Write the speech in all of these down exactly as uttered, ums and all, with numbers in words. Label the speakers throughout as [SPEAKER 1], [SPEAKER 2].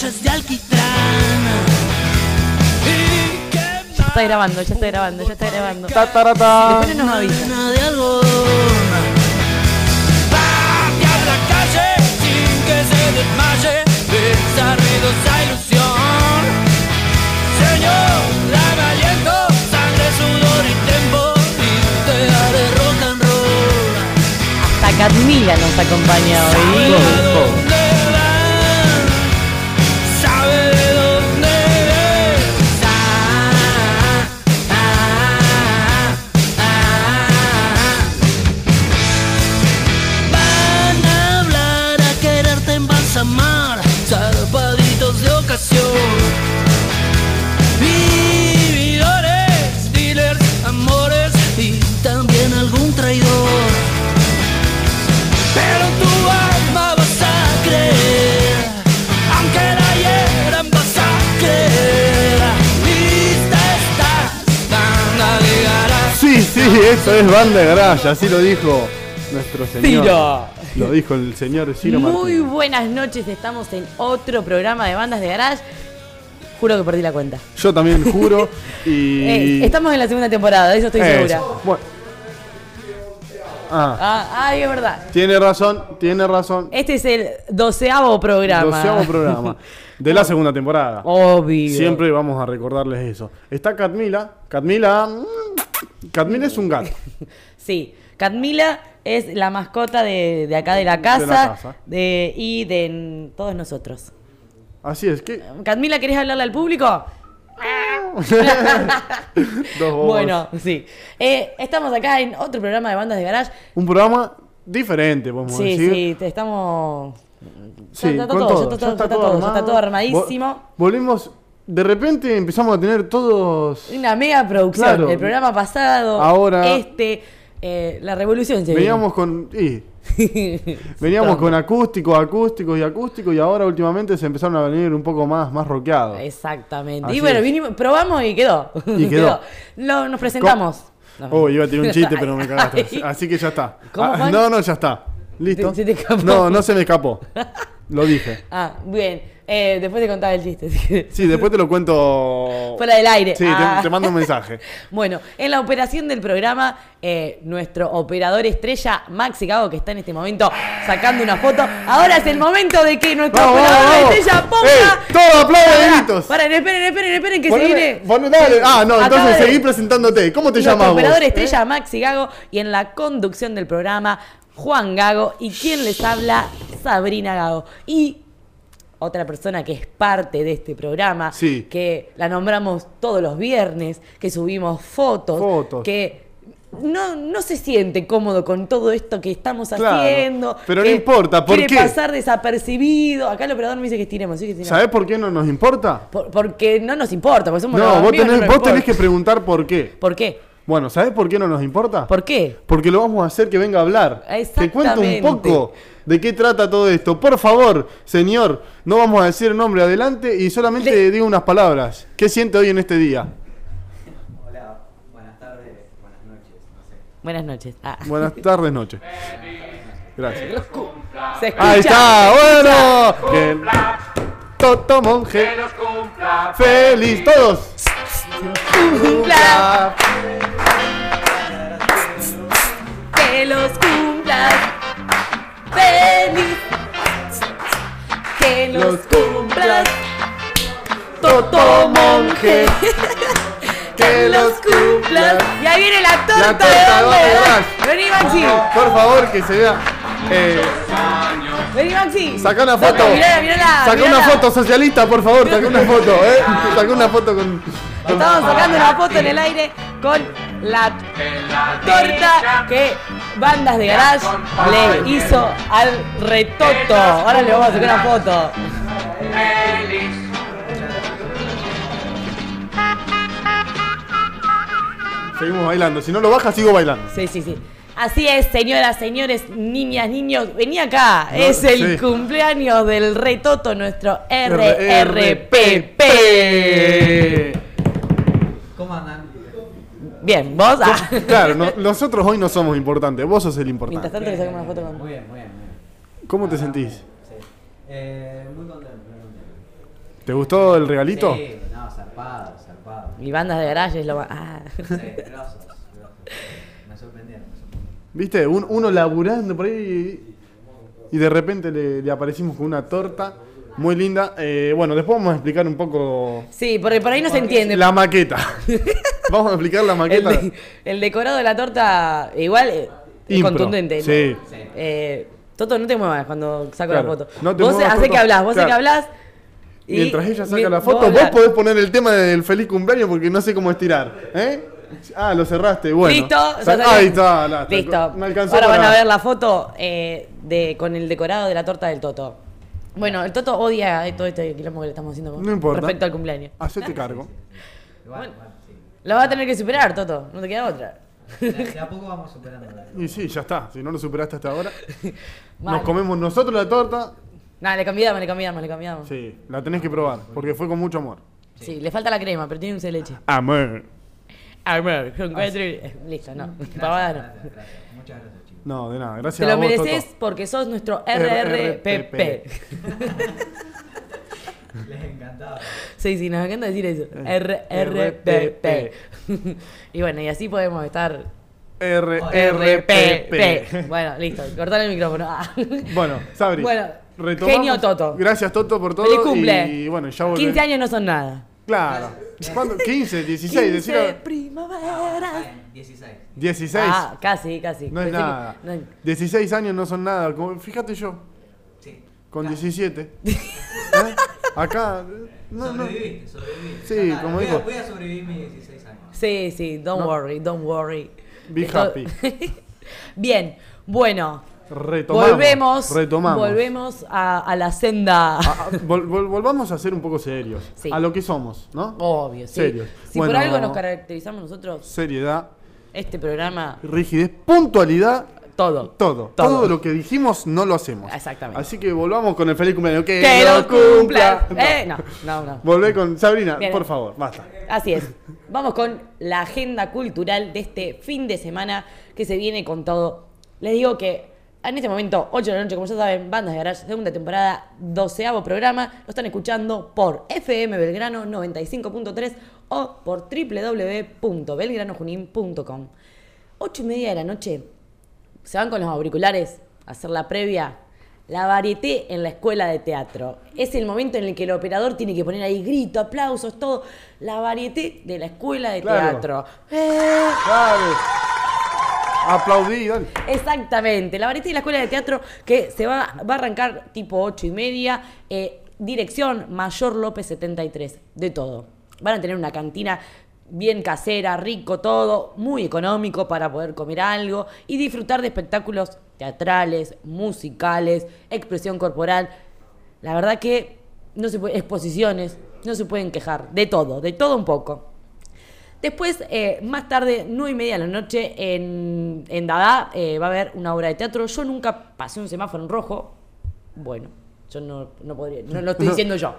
[SPEAKER 1] botellas de alquitrán.
[SPEAKER 2] Ya está grabando, ya está grabando, ya está grabando.
[SPEAKER 3] Ta, ta, ta, ta.
[SPEAKER 2] Después nos avisa.
[SPEAKER 1] De algodón. Patear la calle sin que se desmaye esa ruidosa ilusión. Señor, dame aliento, sangre, sudor y tiempo, y te daré rock and roll.
[SPEAKER 2] Hasta Catmila nos acompaña hoy.
[SPEAKER 1] ¿Dónde van? ¿Sabe de dónde es? Ah, ah, ah. Van a hablar, a quererte embalsamar, zarpaditos de ocasión. Vividores, dealers, amores y también algún traidor. Pero tu alma vas a creer, aunque la hieran vas a creer. Lista estás, banda de garage.
[SPEAKER 3] Sí, sí, eso es Banda de Garage, así lo dijo nuestro señor.
[SPEAKER 2] Ciro.
[SPEAKER 3] Lo dijo el señor Ciro
[SPEAKER 2] Muy
[SPEAKER 3] Martínez.
[SPEAKER 2] buenas noches, estamos en otro programa de Bandas de Garage. Juro que perdí la cuenta.
[SPEAKER 3] Yo también juro y...
[SPEAKER 2] Eh, estamos en la segunda temporada, de eso estoy
[SPEAKER 3] Eso.
[SPEAKER 2] segura.
[SPEAKER 3] Bueno. Ah,
[SPEAKER 2] Ah, ay, es verdad.
[SPEAKER 3] tiene razón, tiene razón.
[SPEAKER 2] Este es el doceavo programa.
[SPEAKER 3] Doceavo programa de la segunda temporada.
[SPEAKER 2] Obvio.
[SPEAKER 3] Siempre vamos a recordarles eso. Está Catmila. Catmila... mm, Catmila es un gato.
[SPEAKER 2] Sí, Catmila es la mascota de, de acá de la casa,
[SPEAKER 3] De la casa.
[SPEAKER 2] de- y de n- todos nosotros.
[SPEAKER 3] Así es que...
[SPEAKER 2] Catmila, ¿querés hablarle al público?
[SPEAKER 3] Dos bobos.
[SPEAKER 2] Bueno, sí. Eh, estamos acá en otro programa de Bandas de Garage.
[SPEAKER 3] Un programa diferente, podemos
[SPEAKER 2] Sí,
[SPEAKER 3] decir.
[SPEAKER 2] sí, te estamos...
[SPEAKER 3] Sí,
[SPEAKER 2] ya está
[SPEAKER 3] con
[SPEAKER 2] todo,
[SPEAKER 3] todo,
[SPEAKER 2] ya está todo, ya está todo, ya está
[SPEAKER 3] armado.
[SPEAKER 2] todo armadísimo.
[SPEAKER 3] Vo- Volvimos, de repente empezamos a tener todos...
[SPEAKER 2] Una mega producción.
[SPEAKER 3] Claro.
[SPEAKER 2] El programa pasado,
[SPEAKER 3] Ahora-
[SPEAKER 2] este, eh, la revolución se
[SPEAKER 3] Veníamos con... y,
[SPEAKER 2] viene.
[SPEAKER 3] veníamos con acústicos, acústicos y acústicos y ahora últimamente se empezaron a venir un poco más, más rockeados.
[SPEAKER 2] Exactamente.
[SPEAKER 3] Así
[SPEAKER 2] y bueno,
[SPEAKER 3] es.
[SPEAKER 2] vinimos, probamos y quedó.
[SPEAKER 3] Y quedó.
[SPEAKER 2] Lo- nos presentamos. No.
[SPEAKER 3] Oh, iba a tirar un chiste, pero me cagaste.
[SPEAKER 2] Ay.
[SPEAKER 3] Así que ya está.
[SPEAKER 2] ¿Cómo,
[SPEAKER 3] Ah,
[SPEAKER 2] Juan?
[SPEAKER 3] no, no, ya está. ¿Listo?
[SPEAKER 2] ¿Se te escapó?
[SPEAKER 3] No, no se me escapó. Lo dije.
[SPEAKER 2] Ah, bien. Eh, después te contaba el chiste. así.
[SPEAKER 3] Sí, después te lo cuento...
[SPEAKER 2] Fuera del aire.
[SPEAKER 3] Sí,
[SPEAKER 2] Ah.
[SPEAKER 3] te, te mando un mensaje.
[SPEAKER 2] Bueno, en la operación del programa, eh, nuestro operador estrella, Maxi Gago, que está en este momento sacando una foto. Ahora es el momento de que nuestro
[SPEAKER 3] Vamos,
[SPEAKER 2] operador
[SPEAKER 3] vamos, vamos.
[SPEAKER 2] estrella ponga...
[SPEAKER 3] ¡Eh! ¡Todo aplaude,
[SPEAKER 2] Pará,
[SPEAKER 3] deditos!
[SPEAKER 2] Paren, esperen, esperen, esperen, que se
[SPEAKER 3] Poneme-
[SPEAKER 2] viene...
[SPEAKER 3] ponme- dale. Ah, no,
[SPEAKER 2] Acaba
[SPEAKER 3] entonces
[SPEAKER 2] de-
[SPEAKER 3] seguí presentándote. ¿Cómo te
[SPEAKER 2] Nuestro
[SPEAKER 3] llamas vos?
[SPEAKER 2] operador
[SPEAKER 3] ¿Eh?
[SPEAKER 2] estrella, Maxi Gago, y en la conducción del programa, Juan Gago, y quien les habla, Sabrina Gago. Y otra persona que es parte de este programa,
[SPEAKER 3] Sí.
[SPEAKER 2] que la nombramos todos los viernes, que subimos fotos,
[SPEAKER 3] Fotos.
[SPEAKER 2] que no, no se siente cómodo con todo esto que estamos
[SPEAKER 3] Claro,
[SPEAKER 2] haciendo.
[SPEAKER 3] pero
[SPEAKER 2] que
[SPEAKER 3] no importa, ¿por
[SPEAKER 2] quiere
[SPEAKER 3] qué?
[SPEAKER 2] pasar desapercibido. Acá el operador me dice que estiremos, ¿sí? que estiremos.
[SPEAKER 3] ¿Sabés por qué no nos importa?
[SPEAKER 2] Por- porque no nos importa, porque somos
[SPEAKER 3] No,
[SPEAKER 2] los
[SPEAKER 3] vos
[SPEAKER 2] amigos,
[SPEAKER 3] tenés,
[SPEAKER 2] no nos
[SPEAKER 3] vos
[SPEAKER 2] importa.
[SPEAKER 3] tenés que preguntar por qué.
[SPEAKER 2] ¿Por qué?
[SPEAKER 3] Bueno, ¿sabés por qué no nos importa?
[SPEAKER 2] ¿Por qué?
[SPEAKER 3] Porque lo vamos a hacer que venga a hablar. Te cuento un
[SPEAKER 2] Exactamente.
[SPEAKER 3] poco de qué trata todo esto. Por favor, señor, no vamos a decir el nombre adelante y solamente
[SPEAKER 2] Le-
[SPEAKER 3] digo unas palabras. ¿Qué siente hoy en este día?
[SPEAKER 4] Hola, buenas tardes, buenas noches, no sé.
[SPEAKER 2] Buenas noches. Ah.
[SPEAKER 3] Buenas tardes, noches. Gracias.
[SPEAKER 2] Se escucha,
[SPEAKER 3] Ahí está,
[SPEAKER 2] se
[SPEAKER 3] bueno. Que el Toto Monje. Feliz, todos.
[SPEAKER 2] cumpla, que los cumplas feliz, que los cumplas Toto Monje, que los cumplas. Y ahí viene la torta,
[SPEAKER 3] La torta
[SPEAKER 2] de
[SPEAKER 3] de
[SPEAKER 2] Banda de
[SPEAKER 3] Banda de
[SPEAKER 2] Garage. Vení, Maxi.
[SPEAKER 3] Por favor, que se vea. Eh,
[SPEAKER 2] Vení, Maxi.
[SPEAKER 3] saca una
[SPEAKER 2] Toto,
[SPEAKER 3] foto.
[SPEAKER 2] mirala, mirala,
[SPEAKER 3] Saca una
[SPEAKER 2] mirala.
[SPEAKER 3] foto socialista, por favor. Saca una foto, eh. Saca una foto con. con-
[SPEAKER 2] Estamos sacando una foto en el aire con la torta que Bandas de Garage le hizo al Retoto. Ahora le vamos a sacar una foto.
[SPEAKER 3] Seguimos bailando. Si no lo baja, sigo bailando.
[SPEAKER 2] Sí, sí, sí. Así es, señoras, señores, niñas, niños. Vení acá.
[SPEAKER 3] No,
[SPEAKER 2] es el
[SPEAKER 3] sí.
[SPEAKER 2] cumpleaños del Retoto, nuestro R R P
[SPEAKER 3] R
[SPEAKER 2] P.
[SPEAKER 4] ¿Cómo andan?
[SPEAKER 2] Bien, vos. Ah.
[SPEAKER 3] Claro, no- nosotros hoy no somos importantes. Vos sos el
[SPEAKER 2] Mientras
[SPEAKER 3] importante.
[SPEAKER 2] tanto le sacamos una foto con.
[SPEAKER 4] Muy bien, muy bien, muy bien.
[SPEAKER 3] ¿Cómo te sentís?
[SPEAKER 4] Sí. Eh, muy contento, muy contento.
[SPEAKER 3] ¿Te gustó el regalito?
[SPEAKER 4] Sí, no, zarpado, zarpado.
[SPEAKER 2] Y bandas de garage es lo más. Ah.
[SPEAKER 4] Sí, grosos, grosos. Me sorprendieron, me sorprendieron.
[SPEAKER 3] ¿Viste? Un- uno laburando por ahí y, y de repente le, le aparecimos con una torta muy linda. Eh, bueno, después vamos a explicar un poco
[SPEAKER 2] Sí, porque por ahí no se entiende.
[SPEAKER 3] la maqueta. Vamos a explicar la
[SPEAKER 2] El,
[SPEAKER 3] maqueta.
[SPEAKER 2] de- el decorado de la torta, igual, eh, es
[SPEAKER 3] Impro,
[SPEAKER 2] contundente. ¿no?
[SPEAKER 3] sí.
[SPEAKER 2] Eh, Toto, no te muevas cuando saco
[SPEAKER 3] Claro,
[SPEAKER 2] la foto.
[SPEAKER 3] no te
[SPEAKER 2] vos
[SPEAKER 3] muevas,
[SPEAKER 2] hacé
[SPEAKER 3] Toto.
[SPEAKER 2] que hablas, vos sé
[SPEAKER 3] Claro.
[SPEAKER 2] que hablas. y
[SPEAKER 3] Mientras ella saca
[SPEAKER 2] mi-
[SPEAKER 3] la foto, vos
[SPEAKER 2] hablás.
[SPEAKER 3] podés poner el tema del feliz cumpleaños porque no sé cómo estirar. ¿Eh? Ah, lo cerraste, bueno.
[SPEAKER 2] Listo, ya
[SPEAKER 3] Sa-
[SPEAKER 2] salió.
[SPEAKER 3] Ahí está, la-
[SPEAKER 2] Listo.
[SPEAKER 3] Me alcanzó
[SPEAKER 2] Ahora
[SPEAKER 3] para-
[SPEAKER 2] van a ver la foto eh, de, con el decorado de la torta del Toto. Bueno, el Toto odia todo este quilombo que le estamos haciendo con
[SPEAKER 3] No importa.
[SPEAKER 2] respecto al cumpleaños.
[SPEAKER 3] Hacete cargo.
[SPEAKER 4] Igual,
[SPEAKER 2] Bueno.
[SPEAKER 4] igual, sí.
[SPEAKER 2] Lo vas a tener que superar, Toto. No te queda otra.
[SPEAKER 4] De, de a poco vamos superando.
[SPEAKER 3] Y sí, ya está. Si no lo superaste hasta ahora,
[SPEAKER 2] Vale.
[SPEAKER 3] nos comemos nosotros la torta.
[SPEAKER 2] Nada, le cambiamos, le cambiamos, le cambiamos. Sí.
[SPEAKER 3] Sí, la tenés que probar porque fue con mucho amor.
[SPEAKER 2] le falta la crema, pero tiene un de leche.
[SPEAKER 3] Amor.
[SPEAKER 2] A ver, con cuatro. Listo, no. Pavada no.
[SPEAKER 4] Gracias, gracias. Muchas gracias, chicos.
[SPEAKER 3] No, de nada. Gracias
[SPEAKER 2] Te
[SPEAKER 3] a
[SPEAKER 2] lo
[SPEAKER 3] vos,
[SPEAKER 2] mereces
[SPEAKER 3] Toto.
[SPEAKER 2] porque sos nuestro R R P P.
[SPEAKER 4] Les encantaba.
[SPEAKER 2] Sí, sí, nos encanta decir eso. R R P P. Y bueno, y así podemos estar.
[SPEAKER 3] R
[SPEAKER 2] R P P.
[SPEAKER 3] P.
[SPEAKER 2] Bueno, listo, cortar el micrófono. Ah.
[SPEAKER 3] Bueno, Sabri.
[SPEAKER 2] Bueno,
[SPEAKER 3] retomamos.
[SPEAKER 2] genio Toto.
[SPEAKER 3] Gracias, Toto, por todo.
[SPEAKER 2] Feliz cumple.
[SPEAKER 3] Y bueno, ya volvemos.
[SPEAKER 2] quince años no son nada.
[SPEAKER 3] Claro. ¿Cuándo? quince, dieciséis,
[SPEAKER 2] quince
[SPEAKER 3] decilo.
[SPEAKER 2] primavera.
[SPEAKER 4] dieciséis.
[SPEAKER 3] dieciséis.
[SPEAKER 2] Ah, casi, casi.
[SPEAKER 3] No es
[SPEAKER 2] Pensé que-
[SPEAKER 3] nada.
[SPEAKER 2] no.
[SPEAKER 3] dieciséis años no son nada. Como- fíjate yo,
[SPEAKER 4] Sí.
[SPEAKER 3] con
[SPEAKER 4] Claro.
[SPEAKER 3] diecisiete. ¿Eh? Acá. No, no.
[SPEAKER 4] Sobreviviste, sobreviviste.
[SPEAKER 3] Sí,
[SPEAKER 4] Ya está,
[SPEAKER 3] como
[SPEAKER 4] voy
[SPEAKER 3] dijo.
[SPEAKER 4] A, voy a sobrevivir mis dieciséis años.
[SPEAKER 2] Sí, sí, don't
[SPEAKER 3] No.
[SPEAKER 2] worry, don't worry.
[SPEAKER 3] Be
[SPEAKER 2] Esto-
[SPEAKER 3] happy.
[SPEAKER 2] Bien, bueno.
[SPEAKER 3] Retomamos.
[SPEAKER 2] volvemos.
[SPEAKER 3] Retomamos.
[SPEAKER 2] Volvemos a, a la senda.
[SPEAKER 3] A- a- vol- vol- volvamos a ser un poco serios.
[SPEAKER 2] Sí.
[SPEAKER 3] A lo que somos, ¿no?
[SPEAKER 2] Obvio, sí.
[SPEAKER 3] Serios.
[SPEAKER 2] Si
[SPEAKER 3] Bueno,
[SPEAKER 2] por algo nos caracterizamos nosotros,
[SPEAKER 3] seriedad,
[SPEAKER 2] este programa,
[SPEAKER 3] rigidez, puntualidad.
[SPEAKER 2] todo.
[SPEAKER 3] Todo,
[SPEAKER 2] Todo.
[SPEAKER 3] todo, lo que dijimos no lo hacemos.
[SPEAKER 2] Exactamente.
[SPEAKER 3] Así que volvamos con el feliz cumpleaños. Que,
[SPEAKER 2] ¡Que lo cumpla!
[SPEAKER 3] No.
[SPEAKER 2] Eh, no, no, no.
[SPEAKER 3] Volvé con Sabrina,
[SPEAKER 2] Bien.
[SPEAKER 3] por favor, basta.
[SPEAKER 2] Así es. Vamos con la agenda cultural de este fin de semana que se viene con todo. Les digo que en este momento, ocho de la noche, como ya saben, Bandas de Garage, segunda temporada, doceavo programa. Lo están escuchando por F M Belgrano noventa y cinco punto tres o por w w w punto belgrano junín punto com. Ocho y media de la noche, se van con los auriculares a hacer la previa. La varieté en la escuela de teatro. Es el momento en el que el operador tiene que poner ahí grito, aplausos, todo. La varieté de la escuela de
[SPEAKER 3] Claro.
[SPEAKER 2] teatro. ¡Eh!
[SPEAKER 3] Dale. Aplaudí, dale.
[SPEAKER 2] Exactamente, la varieté de la escuela de teatro que se va, va a arrancar tipo ocho y media. eh, dirección Mayor López setenta y tres, de todo. Van a tener una cantina bien casera, rico, todo, muy económico para poder comer algo y disfrutar de espectáculos teatrales, musicales, expresión corporal. La verdad que no se puede, exposiciones, no se pueden quejar, de todo, de todo un poco. Después, eh, más tarde, nueve y media de la noche, en, en Dada, eh, va a haber una obra de teatro. Yo nunca pasé un semáforo en rojo. Bueno, yo no, no podría, no lo estoy diciendo yo.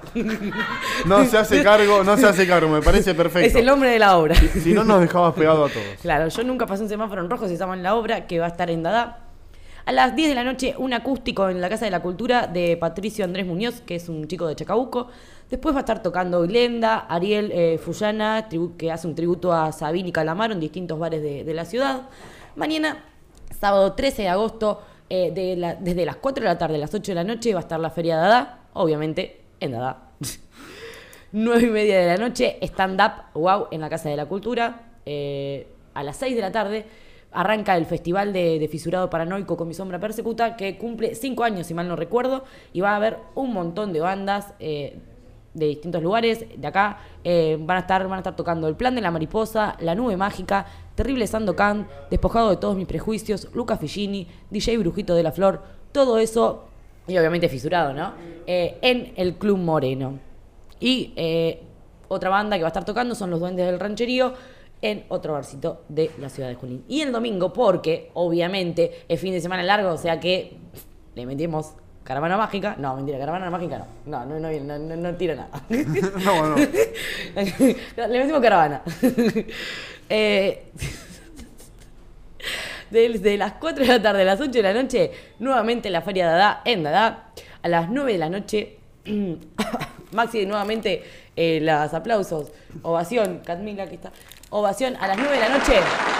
[SPEAKER 3] No se hace cargo, no se hace cargo, me parece perfecto.
[SPEAKER 2] Es el nombre de la obra.
[SPEAKER 3] Si no nos dejabas pegado a todos.
[SPEAKER 2] Claro, yo nunca pasé un semáforo en rojo, se llama en la obra, que va a estar en Dada. A las diez de la noche, un acústico en la Casa de la Cultura de Patricio Andrés Muñoz, que es un chico de Chacabuco. Después va a estar tocando Glenda, Ariel eh, Fullana, tribu- que hace un tributo a Sabine y Calamaro en distintos bares de, de la ciudad. Mañana, sábado trece de agosto, eh, de la- desde las cuatro de la tarde a las ocho de la noche, va a estar la Feria Dada, obviamente en Dada. nueve y media de la noche, stand-up, wow, en la Casa de la Cultura. Eh, a las seis de la tarde arranca el Festival de, de Fisurado Paranoico con Mi Sombra Persecuta, que cumple cinco años, si mal no recuerdo, y va a haber un montón de bandas eh, de distintos lugares de acá. Eh, van, a estar, van a estar tocando El Plan de la Mariposa, La Nube Mágica, Terrible Sandokan, Despojado de Todos Mis Prejuicios, Luca Figini, D J Brujito de la Flor, todo eso, y obviamente Fisurado, ¿no? Eh, en el Club Moreno. Y eh, otra banda que va a estar tocando son Los Duendes del Rancherío en otro barcito de la ciudad de Junín. Y el domingo, porque obviamente es fin de semana largo, o sea que le metimos Caravana Mágica. No, mentira, Caravana Mágica no. No, no, no, no, no, no tiro nada.
[SPEAKER 3] No, no.
[SPEAKER 2] Le metimos Caravana. eh, Desde las cuatro de la tarde a las ocho de la noche, nuevamente la Feria Dada en Dada. A las nueve de la noche, Maxi, nuevamente, eh, los aplausos. Ovación, Cadmila, aquí está. Ovación a las nueve de la noche.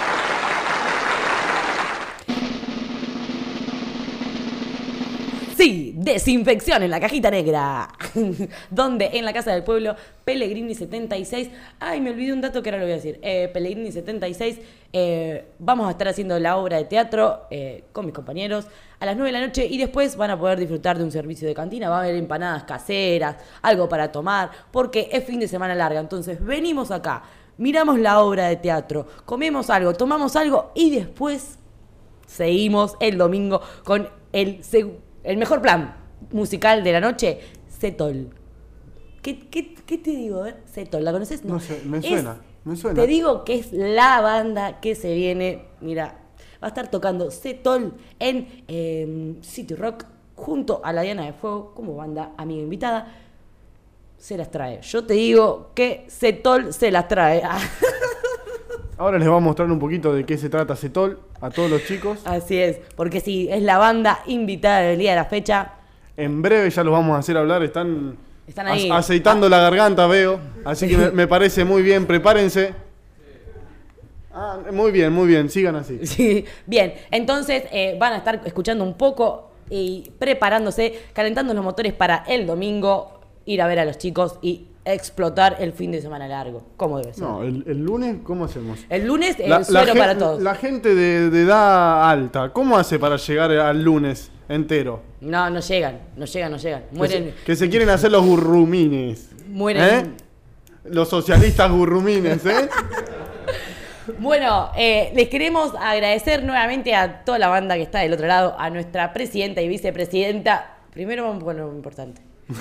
[SPEAKER 2] Sí, desinfección en la cajita negra. Donde en la Casa del Pueblo, Pellegrini setenta y seis. Ay, me olvidé un dato que ahora lo voy a decir. Eh, Pellegrini setenta y seis. Eh, vamos a estar haciendo la obra de teatro eh, con mis compañeros a las nueve de la noche. Y después van a poder disfrutar de un servicio de cantina. Va a haber empanadas caseras, algo para tomar. Porque es fin de semana larga. Entonces venimos acá, miramos la obra de teatro, comemos algo, tomamos algo. Y después seguimos el domingo con el segundo. El mejor plan musical de la noche, Setol. ¿Qué, qué, qué te digo? A ver, Setol, ¿la conoces?
[SPEAKER 3] No, no sé, me
[SPEAKER 2] Es,
[SPEAKER 3] suena, me suena.
[SPEAKER 2] Te digo que es la banda que se viene, mira, va a estar tocando Setol en eh, City Rock junto a la Diana de Fuego como banda amiga invitada. Se las trae. Yo te digo que Setol se las trae.
[SPEAKER 3] Ahora les voy a mostrar un poquito de qué se trata Setol a todos los chicos.
[SPEAKER 2] Así es, porque sí, es la banda invitada del día de la fecha.
[SPEAKER 3] En breve ya los vamos a hacer hablar, están,
[SPEAKER 2] Están ahí.
[SPEAKER 3] a- aceitando la garganta, veo. Así que me, me parece muy bien, prepárense. Ah, muy bien, muy bien, sigan así.
[SPEAKER 2] Sí, bien, entonces eh, van a estar escuchando un poco y preparándose, calentando los motores para el domingo, ir a ver a los chicos y explotar el fin de semana largo, como debe ser.
[SPEAKER 3] No, el, el lunes, ¿cómo hacemos?
[SPEAKER 2] El lunes, el
[SPEAKER 3] La- la
[SPEAKER 2] suelo
[SPEAKER 3] gen-
[SPEAKER 2] para todos.
[SPEAKER 3] La gente de, de edad alta, ¿cómo hace para llegar al lunes entero?
[SPEAKER 2] No, no llegan, no llegan, no llegan.
[SPEAKER 3] Que
[SPEAKER 2] Mueren,
[SPEAKER 3] se, que se quieren hacer los gurrumines.
[SPEAKER 2] mueren.
[SPEAKER 3] ¿Eh? Los socialistas gurrumines, ¿eh?
[SPEAKER 2] Bueno, eh, les queremos agradecer nuevamente a toda la banda que está del otro lado, a nuestra presidenta y vicepresidenta. Primero vamos con lo importante.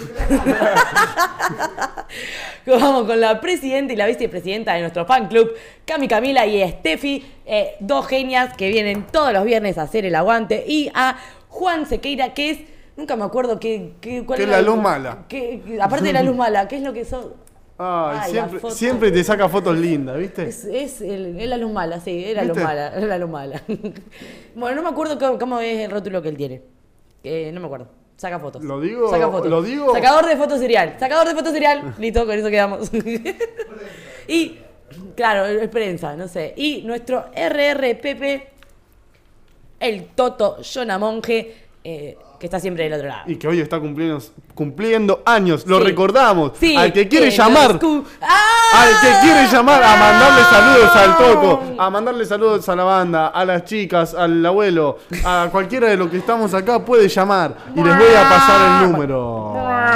[SPEAKER 2] Vamos con la presidenta y la vicepresidenta de nuestro fan club, Cami Camila y Steffi, eh, dos genias que vienen todos los viernes a hacer el aguante, y a Juan Sequeira, que es, nunca me acuerdo qué, qué, cuál
[SPEAKER 3] Que es
[SPEAKER 2] era
[SPEAKER 3] la
[SPEAKER 2] el-
[SPEAKER 3] luz mala.
[SPEAKER 2] que- que- aparte de la luz mala, ¿qué es lo que son?
[SPEAKER 3] Ay,
[SPEAKER 2] Ay, la
[SPEAKER 3] siempre,
[SPEAKER 2] foto.
[SPEAKER 3] siempre te saca fotos lindas, ¿viste?
[SPEAKER 2] Es, es, el- es la luz mala, sí, es la luz
[SPEAKER 3] ¿Viste?
[SPEAKER 2] mala, es la luz mala. Bueno, no me acuerdo cómo, cómo es el rótulo que él tiene. Eh, no me acuerdo. Saca fotos.
[SPEAKER 3] ¿Lo digo?
[SPEAKER 2] Saca fotos.
[SPEAKER 3] ¿Lo digo?
[SPEAKER 2] Sacador de fotos serial. Sacador de fotos serial. Listo, con eso quedamos. Y, claro, es prensa, no sé. Y nuestro R R P P, el Toto Jonah Monge, eh, que está siempre del otro lado.
[SPEAKER 3] Y que hoy está cumpliendo, cumpliendo años, lo
[SPEAKER 2] Sí.
[SPEAKER 3] recordamos.
[SPEAKER 2] Sí,
[SPEAKER 3] al que quiere
[SPEAKER 2] en
[SPEAKER 3] llamar,
[SPEAKER 2] los cu- ¡Ah!
[SPEAKER 3] al que quiere llamar a mandarle saludos al Toto, a mandarle saludos a la banda, a las chicas, al abuelo, a cualquiera de los que estamos acá puede llamar y les voy a pasar el número.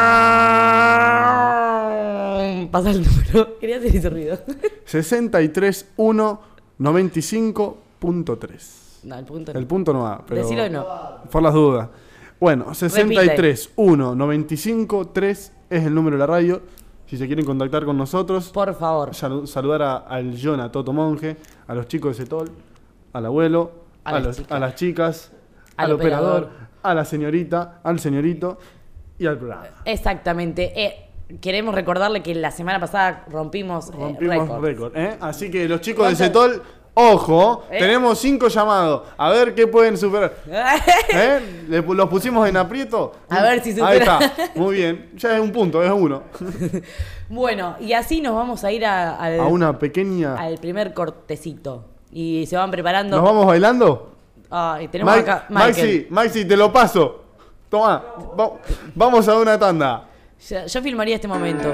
[SPEAKER 2] Pasa el número. Quería hacer ese ruido.
[SPEAKER 3] sesenta y tres uno noventa y cinco punto tres.
[SPEAKER 2] No, el punto no.
[SPEAKER 3] El punto no va, pero
[SPEAKER 2] Decilo no.
[SPEAKER 3] por las dudas. Bueno, sesenta y tres uno noventa y cinco tres es el número de la radio. Si se quieren contactar con nosotros,
[SPEAKER 2] Por favor.
[SPEAKER 3] salu- saludar a- al Jonah Toto Monge, a los chicos de Setol, al abuelo,
[SPEAKER 2] A
[SPEAKER 3] a,
[SPEAKER 2] las
[SPEAKER 3] los-
[SPEAKER 2] chicas.
[SPEAKER 3] a las chicas, al,
[SPEAKER 2] Al
[SPEAKER 3] operador,
[SPEAKER 2] operador.
[SPEAKER 3] a la señorita, al señorito y al programa.
[SPEAKER 2] Exactamente. Eh, queremos recordarle que la semana pasada rompimos, eh,
[SPEAKER 3] Rompimos
[SPEAKER 2] récord.
[SPEAKER 3] récord, ¿eh? Así que los chicos de
[SPEAKER 2] ¿Cuánto?
[SPEAKER 3] Setol, ojo,
[SPEAKER 2] ¿Eh?
[SPEAKER 3] tenemos cinco llamados. A ver qué pueden superar. ¿Eh? ¿Le pu- ¿Los pusimos en aprieto?
[SPEAKER 2] A ver si
[SPEAKER 3] Ahí
[SPEAKER 2] supera.
[SPEAKER 3] está, muy bien. Ya es un punto, es uno.
[SPEAKER 2] Bueno, y así nos vamos a ir a- al,
[SPEAKER 3] A una pequeña...
[SPEAKER 2] al primer cortecito. Y se van preparando.
[SPEAKER 3] ¿Nos vamos bailando?
[SPEAKER 2] Ay, tenemos
[SPEAKER 3] Ma-
[SPEAKER 2] acá. Michael.
[SPEAKER 3] Maxi, Maxi, te lo paso. Toma, va- vamos a una tanda.
[SPEAKER 2] Yo, yo filmaría este momento.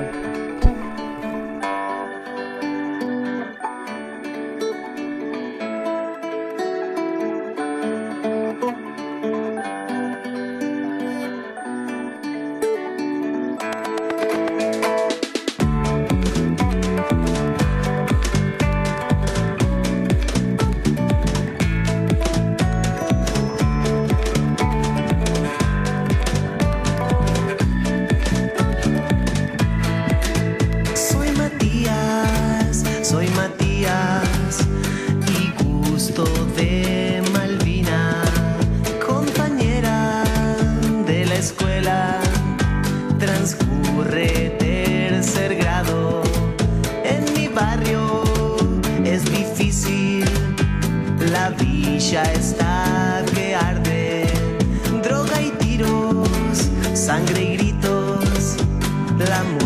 [SPEAKER 5] Soy Matías, soy Matías y gusto de Malvina, compañera de la escuela, transcurre tercer grado. En mi barrio es difícil, la villa está que arde, droga y tiros, sangre y gritos, la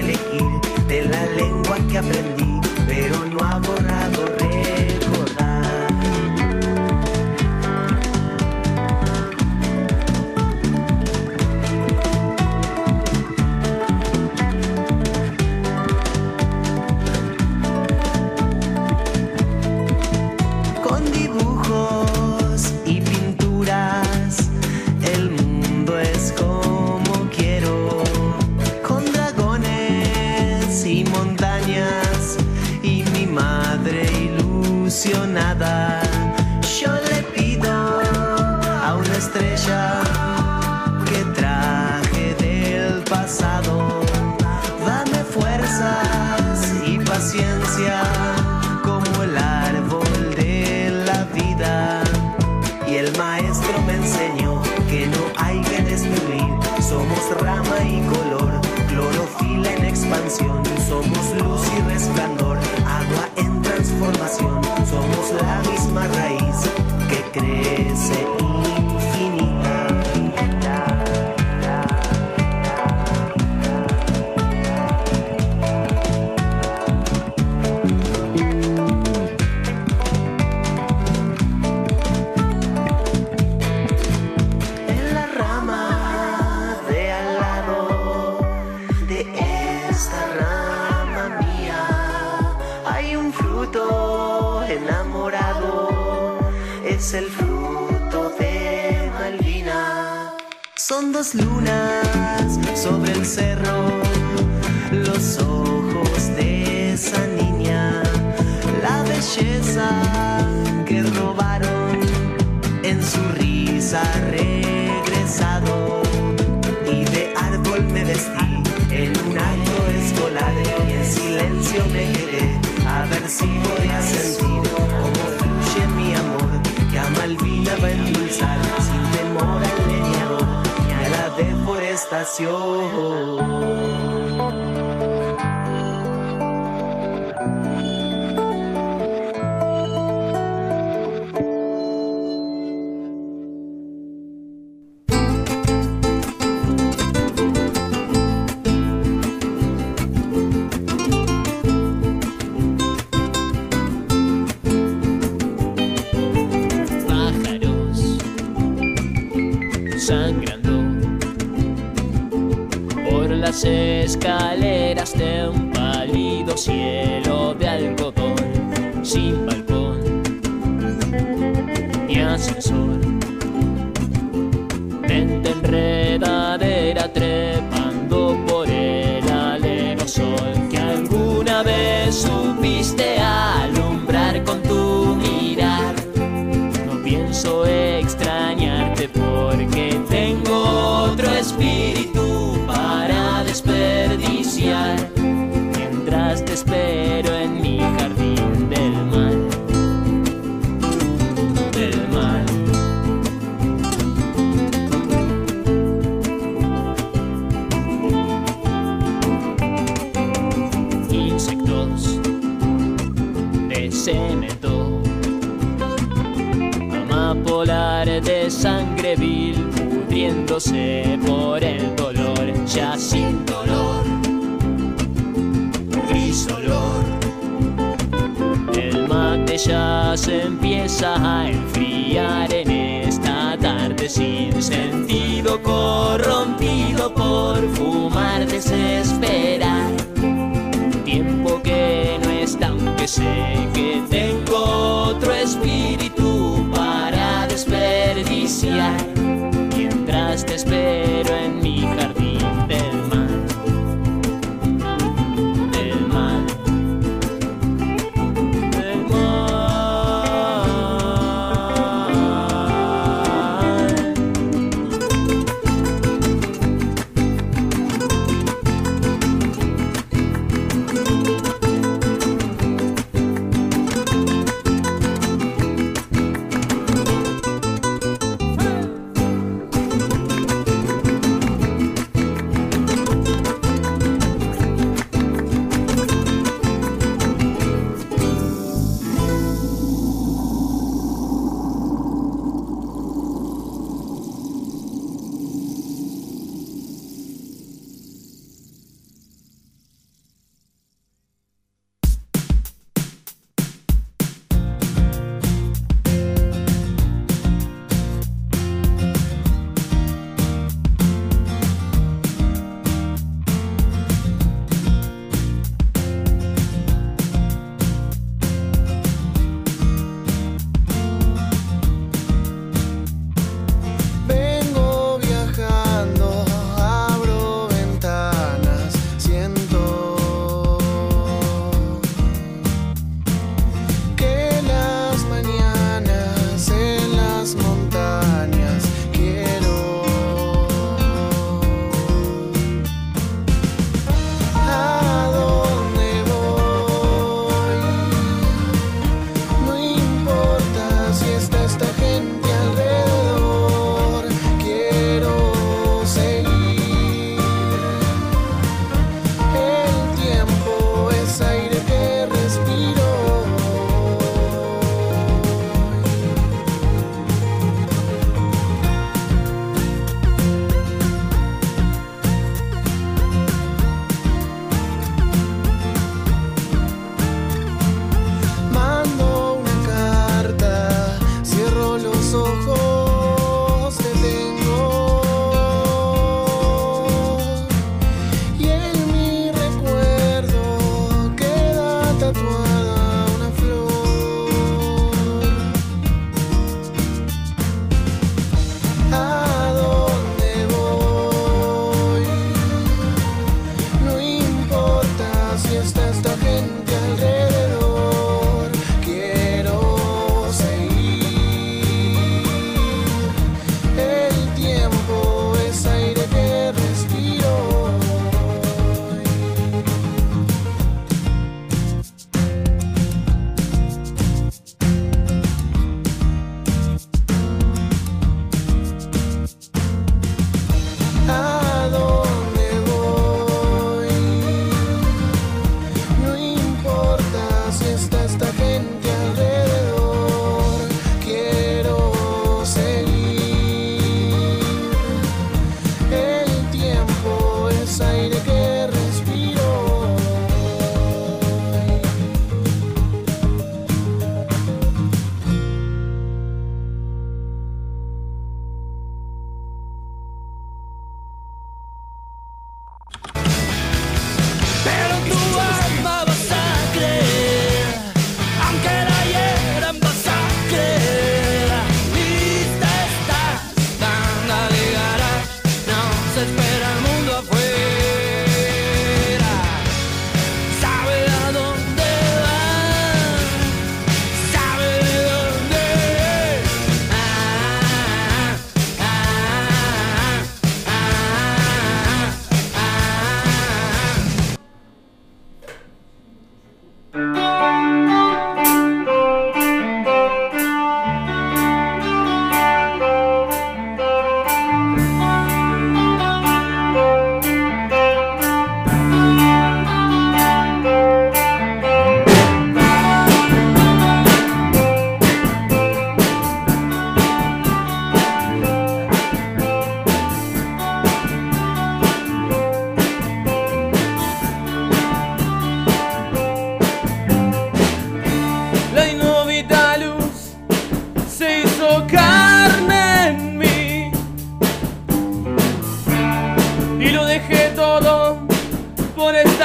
[SPEAKER 5] elegir de la lengua que aprendí, pero no ha borrado recordar. Con dibujos y pinturas, el mundo es como quiero, con dragones y montañas y mi madre ilusionada. Yo le pido a una estrella que traje del pasado, dame fuerzas y paciencia como el árbol de la vida. Y el maestro me enseñó que no hay que destruir, somos rama y color, clorofila en expansión, somos luz y resplandor, agua en transformación, somos la misma raíz que crece infinita. En la rama de al lado de esta rama mía hay un fruto enamorado, es el fruto de Malvina. Son dos lunas sobre el cerro, los ojos de esa niña, la belleza que robaron en su risa regresado. Y de árbol me vestí en un acto escolar y en silencio me quedé a ver si podía sentir cómo fluye mi amor, que a Malvina va a endulzar sin temor al leñador ni a la deforestación.
[SPEAKER 6] Pájaros sangrando por las escaleras de un pálido cielo de algodón, sin balcón ni ascensor, tente enredadera trepando por el alero sol que alguna vez supiste alumbrar con tu mirar. No pienso extrañarte porque tengo otro espíritu para desperdiciar, mientras te espero en mi jardín del mal, del mal. Insectos de cemento, amapolar de sangre vil, pudriéndose por el dolor, ya sin dolor, gris olor. El mate ya se empieza a enfriar en esta tarde sin sentido, corrompido por fumar, desesperar. Tiempo que no está, aunque sé que tengo otro espíritu para desperdiciar, mientras te espero en mi jardín del mal, del mal, del mal.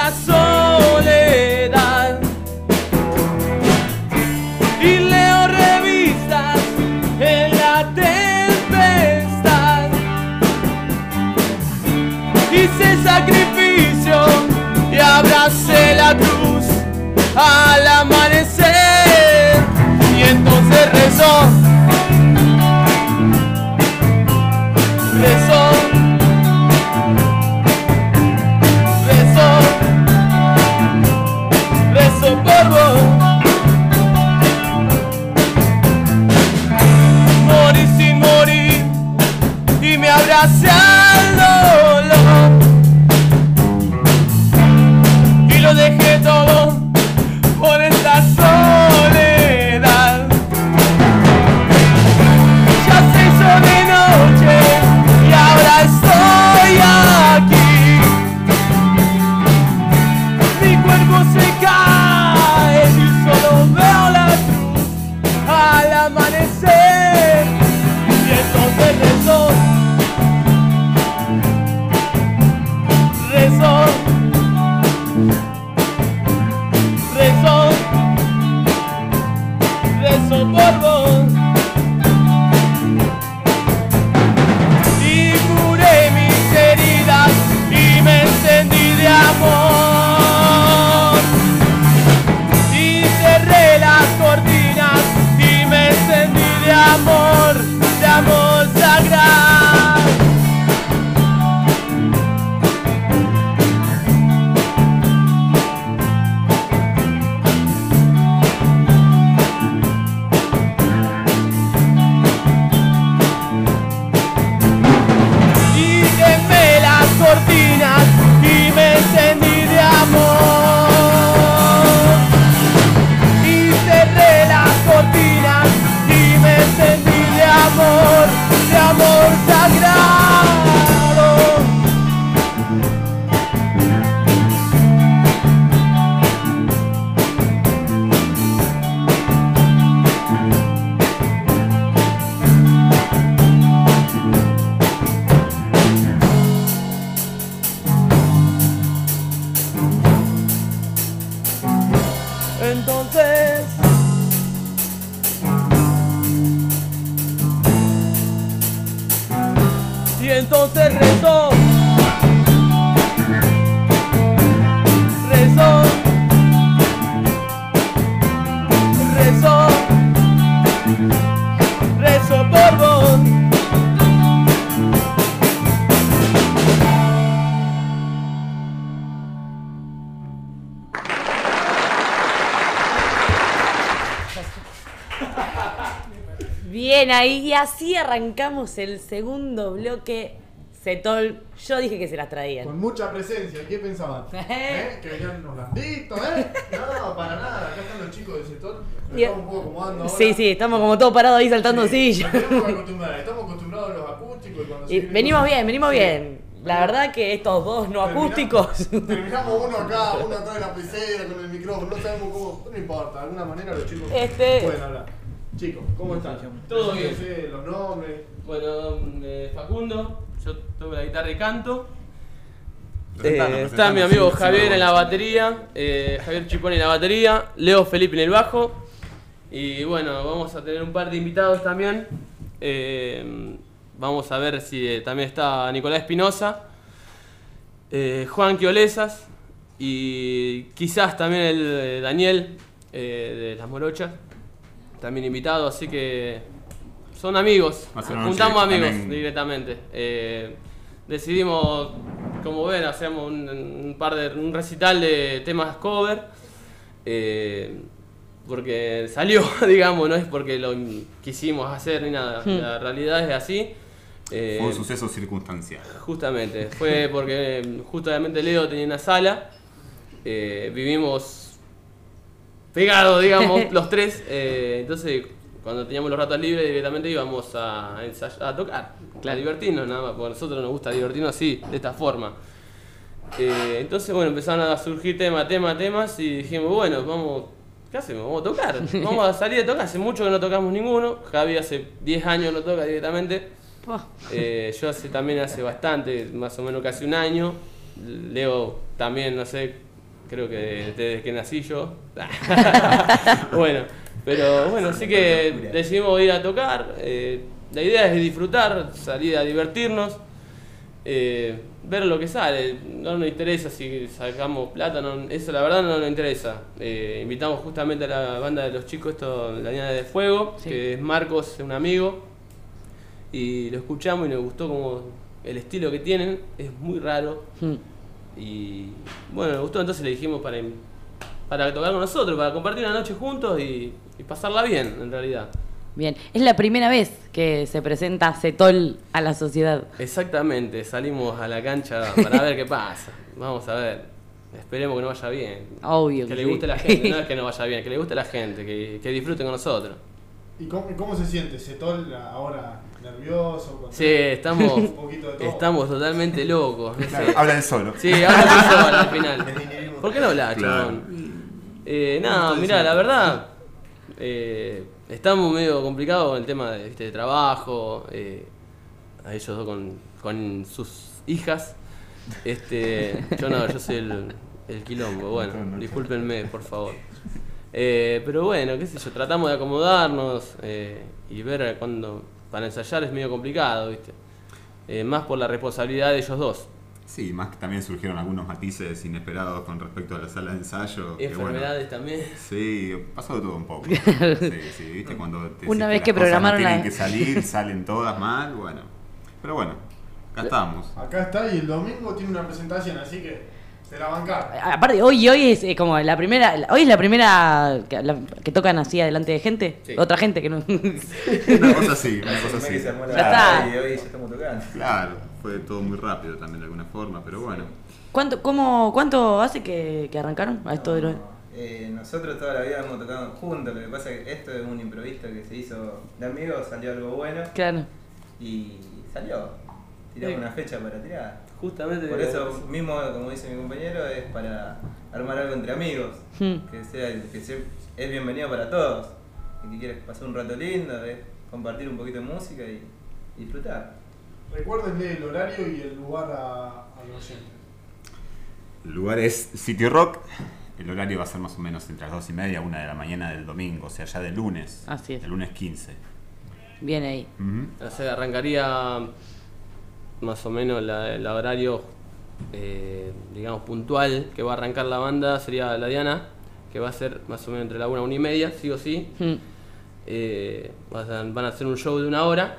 [SPEAKER 1] la soledad. Y leo revistas en la tempestad. Hice sacrificio y abracé la cruz al amanecer. Y entonces rezó, rezó, rezó, rezó por vos. Morí sin morir y me abracé al dolor y lo dejé todo por esta soledad. Ya se hizo de noche y ahora estoy aquí. Mi cuerpo se cae y solo veo la cruz al amanecer. Y entonces rezó, rezó, rezó, rezó por vos. Y curé mis heridas y me encendí de amor. Y cerré las cortinas y me encendí de amor, de amor sagrado. Y quemé las cortinas y me encendí de amor. Y cerré las cortinas y me encendí de amor, de amor sagrado. Entonces y entonces rezó, rezó, rezó, rezó por vos.
[SPEAKER 2] Bien ahí, y así arrancamos el segundo bloque. Setol, yo dije que se las traían.
[SPEAKER 3] Con mucha presencia, ¿qué pensaban? ¿Eh? Que venían unos blanditos, ¿eh? No, para nada, acá están los chicos de sector.
[SPEAKER 2] Y-
[SPEAKER 3] Estamos un poco acomodando ahora.
[SPEAKER 2] Sí, sí, estamos como todos parados ahí saltando
[SPEAKER 3] Sí,
[SPEAKER 2] sillas.
[SPEAKER 3] nos tenemos que acostumbrar, estamos acostumbrados a los acústicos y cuando
[SPEAKER 2] Y
[SPEAKER 3] se viene
[SPEAKER 2] venimos
[SPEAKER 3] uno-
[SPEAKER 2] bien, venimos
[SPEAKER 3] Sí.
[SPEAKER 2] bien. La verdad que estos dos no
[SPEAKER 3] Terminamos-
[SPEAKER 2] acústicos.
[SPEAKER 3] Terminamos uno acá, uno atrás de la pecera con el micrófono, no sabemos cómo, no importa, de alguna manera los chicos
[SPEAKER 2] Este-
[SPEAKER 3] pueden hablar. Chicos, ¿cómo están?
[SPEAKER 6] Todo bien.
[SPEAKER 3] Preséntense, los nombres.
[SPEAKER 6] Bueno, eh, Facundo, yo toco la guitarra y canto.
[SPEAKER 7] Presentando,
[SPEAKER 6] Eh, está
[SPEAKER 7] presentando,
[SPEAKER 6] mi amigo
[SPEAKER 7] sin- sin
[SPEAKER 6] Javier en la
[SPEAKER 7] vergüenza.
[SPEAKER 6] batería, eh, Javier Chipone en la batería, Leo Felipe en el bajo. Y bueno, vamos a tener un par de invitados también. Eh, vamos a ver si eh, también está Nicolás Espinosa, eh, Juan Quiolesas y quizás también el eh, Daniel eh, de Las Morochas, también invitado, así que son amigos,
[SPEAKER 7] Va a ser una noche
[SPEAKER 6] juntamos
[SPEAKER 7] de-
[SPEAKER 6] amigos
[SPEAKER 7] también-
[SPEAKER 6] directamente. Eh, decidimos, como ven, hacemos un, un par de un recital de temas cover, eh, porque salió, digamos, no es porque lo quisimos hacer ni nada, la realidad es así. Eh,
[SPEAKER 7] Fue un suceso circunstancial.
[SPEAKER 6] Justamente, fue porque justamente Leo tenía una sala, eh, vivimos pegados, digamos, los tres, eh, entonces cuando teníamos los ratos libres directamente íbamos a, ensay- a tocar, a divertirnos nada más, porque a nosotros nos gusta divertirnos así, de esta forma. Eh, entonces bueno, empezaron a surgir temas, temas, temas y dijimos, bueno, vamos, ¿qué hacemos? Vamos a tocar, vamos a salir a tocar, hace mucho que no tocamos ninguno, Javi hace diez años no toca directamente. Eh, yo hace también hace bastante, más o menos casi un año. Leo también, no sé, creo que desde que nací yo. Bueno, pero bueno, así que decidimos ir a tocar. Eh, la idea es disfrutar, salir a divertirnos, eh, ver lo que sale. No nos interesa si sacamos plata, no, eso la verdad no nos interesa. Eh, invitamos justamente a la banda de los chicos, esto, la Niña de Fuego,
[SPEAKER 2] Sí.
[SPEAKER 6] que es Marcos, un amigo, y lo escuchamos y nos gustó como el estilo que tienen, es muy raro.
[SPEAKER 2] Hmm.
[SPEAKER 6] Y bueno, nos gustó, entonces le dijimos para, para tocar con nosotros, para compartir una noche juntos y, y pasarla bien, en realidad.
[SPEAKER 2] Bien, es la primera vez que se presenta Cetol a la sociedad.
[SPEAKER 6] Exactamente, salimos a la cancha para ver qué pasa. Vamos a ver, esperemos que nos vaya bien.
[SPEAKER 2] Obvio
[SPEAKER 6] Que
[SPEAKER 2] que
[SPEAKER 6] le
[SPEAKER 2] sí.
[SPEAKER 6] guste a la gente, no es que nos vaya bien, que le guste a la gente, que, que disfruten con nosotros.
[SPEAKER 3] ¿Y cómo, cómo se siente? ¿Cetol ahora nervioso? Contento?
[SPEAKER 6] Sí, estamos,
[SPEAKER 3] Un poquito de todo.
[SPEAKER 6] estamos totalmente locos. No sé.
[SPEAKER 7] Habla él solo.
[SPEAKER 6] Sí, ahora sí solo al final.
[SPEAKER 4] El dinamismo.
[SPEAKER 6] ¿Por qué no hablas,
[SPEAKER 7] Claro.
[SPEAKER 6] chabón? Eh, no, mirá, la verdad, eh, estamos medio complicados con el tema de, ¿viste, de trabajo, eh, a ellos dos con, con sus hijas. Este, yo no, yo soy el, el quilombo, bueno, discúlpenme, por favor. Eh, pero bueno, qué sé yo, tratamos de acomodarnos eh, y ver cuándo, para ensayar es medio complicado, ¿viste? Eh, más por la responsabilidad de ellos dos.
[SPEAKER 7] Sí, más que también surgieron algunos matices inesperados con respecto a la sala de ensayo. que, bueno,
[SPEAKER 6] Enfermedades también.
[SPEAKER 7] sí, pasó de todo un poco. Sí, sí, viste, cuando te
[SPEAKER 2] Una
[SPEAKER 7] decís
[SPEAKER 2] vez
[SPEAKER 7] las
[SPEAKER 2] que
[SPEAKER 7] cosas
[SPEAKER 2] programaron
[SPEAKER 7] no tienen
[SPEAKER 2] la-
[SPEAKER 7] que salir, salen todas mal, bueno. Pero bueno, acá estamos.
[SPEAKER 3] Acá está y el domingo tiene una presentación, así que se la bancar.
[SPEAKER 2] Aparte, hoy hoy es eh, como la primera, hoy es la primera que, la- que tocan así adelante de gente,
[SPEAKER 6] Sí.
[SPEAKER 2] otra gente que no.
[SPEAKER 7] Una cosa así, una cosa
[SPEAKER 4] Hace un mes
[SPEAKER 7] así.
[SPEAKER 4] que se armó la
[SPEAKER 2] Ya
[SPEAKER 4] banda
[SPEAKER 2] está.
[SPEAKER 4] y hoy ya estamos tocando.
[SPEAKER 7] Claro, fue todo muy rápido también de alguna forma, pero bueno.
[SPEAKER 2] ¿Cuánto, cómo, cuánto hace que, que arrancaron a esto de los...
[SPEAKER 4] Eh, nosotros toda la vida hemos tocado juntos, lo que pasa es que esto es un improviso que se hizo de amigos, salió algo bueno
[SPEAKER 2] Claro.
[SPEAKER 4] y salió. Tiramos
[SPEAKER 6] Sí.
[SPEAKER 4] una fecha para tirar.
[SPEAKER 6] Justamente.
[SPEAKER 4] Por eso mismo, como dice mi compañero, es para armar algo entre amigos,
[SPEAKER 2] Hmm.
[SPEAKER 4] que sea que sea- es bienvenido para todos. Y que quieres pasar un rato lindo, es compartir un poquito de música y disfrutar.
[SPEAKER 3] Recuérdenle el horario y el lugar a, al oyente.
[SPEAKER 7] El lugar es Sitio Rock. El horario va a ser más o menos entre las dos y media, una de la mañana del domingo, o sea, ya del lunes.
[SPEAKER 2] Así es.
[SPEAKER 7] El lunes quince.
[SPEAKER 2] Bien ahí.
[SPEAKER 7] Ujú.
[SPEAKER 6] O sea, arrancaría más o menos la- el horario, eh, digamos, puntual que va a arrancar la banda, sería la Diana, que va a ser más o menos entre la una y una y media, sí o sí.
[SPEAKER 2] Hmm.
[SPEAKER 6] Eh, van a- van a hacer un show de una hora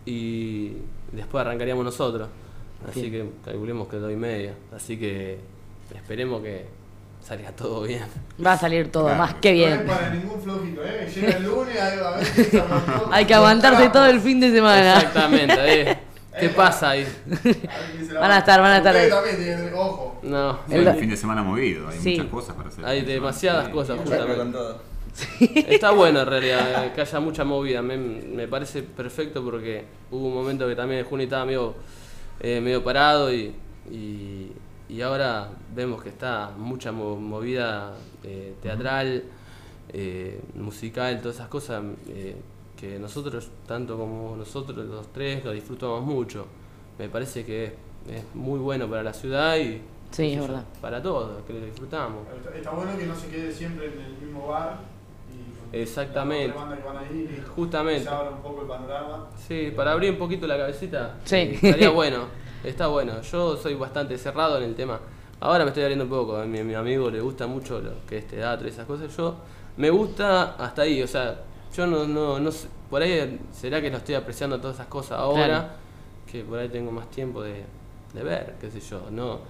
[SPEAKER 6] y después arrancaríamos nosotros. Así que calculemos que dos y media. Así que esperemos que salga todo bien.
[SPEAKER 2] Va a salir todo
[SPEAKER 7] Claro.
[SPEAKER 2] más que
[SPEAKER 3] No
[SPEAKER 2] bien.
[SPEAKER 3] es para ningún flojito, ¿eh? Llega el lunes, ahí va a ver si se arrancó.
[SPEAKER 2] Hay que aguantarse todo el fin de semana.
[SPEAKER 6] Exactamente, eh. ¿Qué pasa ahí?
[SPEAKER 2] Van a estar, van a estar
[SPEAKER 3] Ustedes
[SPEAKER 2] ahí.
[SPEAKER 3] también tienen, ojo.
[SPEAKER 6] No,
[SPEAKER 7] Fue
[SPEAKER 2] El-
[SPEAKER 7] un fin de semana movido, hay
[SPEAKER 2] Sí.
[SPEAKER 7] muchas cosas para hacer.
[SPEAKER 6] hay demasiadas
[SPEAKER 7] Sí.
[SPEAKER 6] cosas
[SPEAKER 4] Charla con
[SPEAKER 6] justamente.
[SPEAKER 4] todo.
[SPEAKER 6] Está bueno en realidad eh, que haya mucha movida, me, me parece perfecto porque hubo un momento que también Juni estaba medio, eh, medio parado y, y, y ahora vemos que está mucha mo- movida eh, teatral, eh, musical, todas esas cosas eh, que nosotros, tanto como nosotros los tres, lo disfrutamos mucho. Me parece que es, es muy bueno para la ciudad y
[SPEAKER 2] Sí,
[SPEAKER 6] qué
[SPEAKER 2] es
[SPEAKER 6] sé yo,
[SPEAKER 2] verdad.
[SPEAKER 6] para todos, que lo disfrutamos.
[SPEAKER 3] Está, está bueno que no se quede siempre en el mismo bar. Y con
[SPEAKER 6] Exactamente.
[SPEAKER 3] la otra banda que van a ir y
[SPEAKER 6] Justamente.
[SPEAKER 3] se abra un poco el panorama.
[SPEAKER 6] Sí, para abrir un poquito la cabecita.
[SPEAKER 2] Sí.
[SPEAKER 6] eh, Estaría bueno, está bueno. Yo soy bastante cerrado en el tema. Ahora me estoy abriendo un poco. A mi, mi amigo le gusta mucho lo que es teatro y esas cosas. Yo me gusta hasta ahí. O sea, yo no, no, no sé. Por ahí será que no estoy apreciando todas esas cosas ahora.
[SPEAKER 2] Claro.
[SPEAKER 6] Que por ahí tengo más tiempo de, de ver, qué sé yo. No,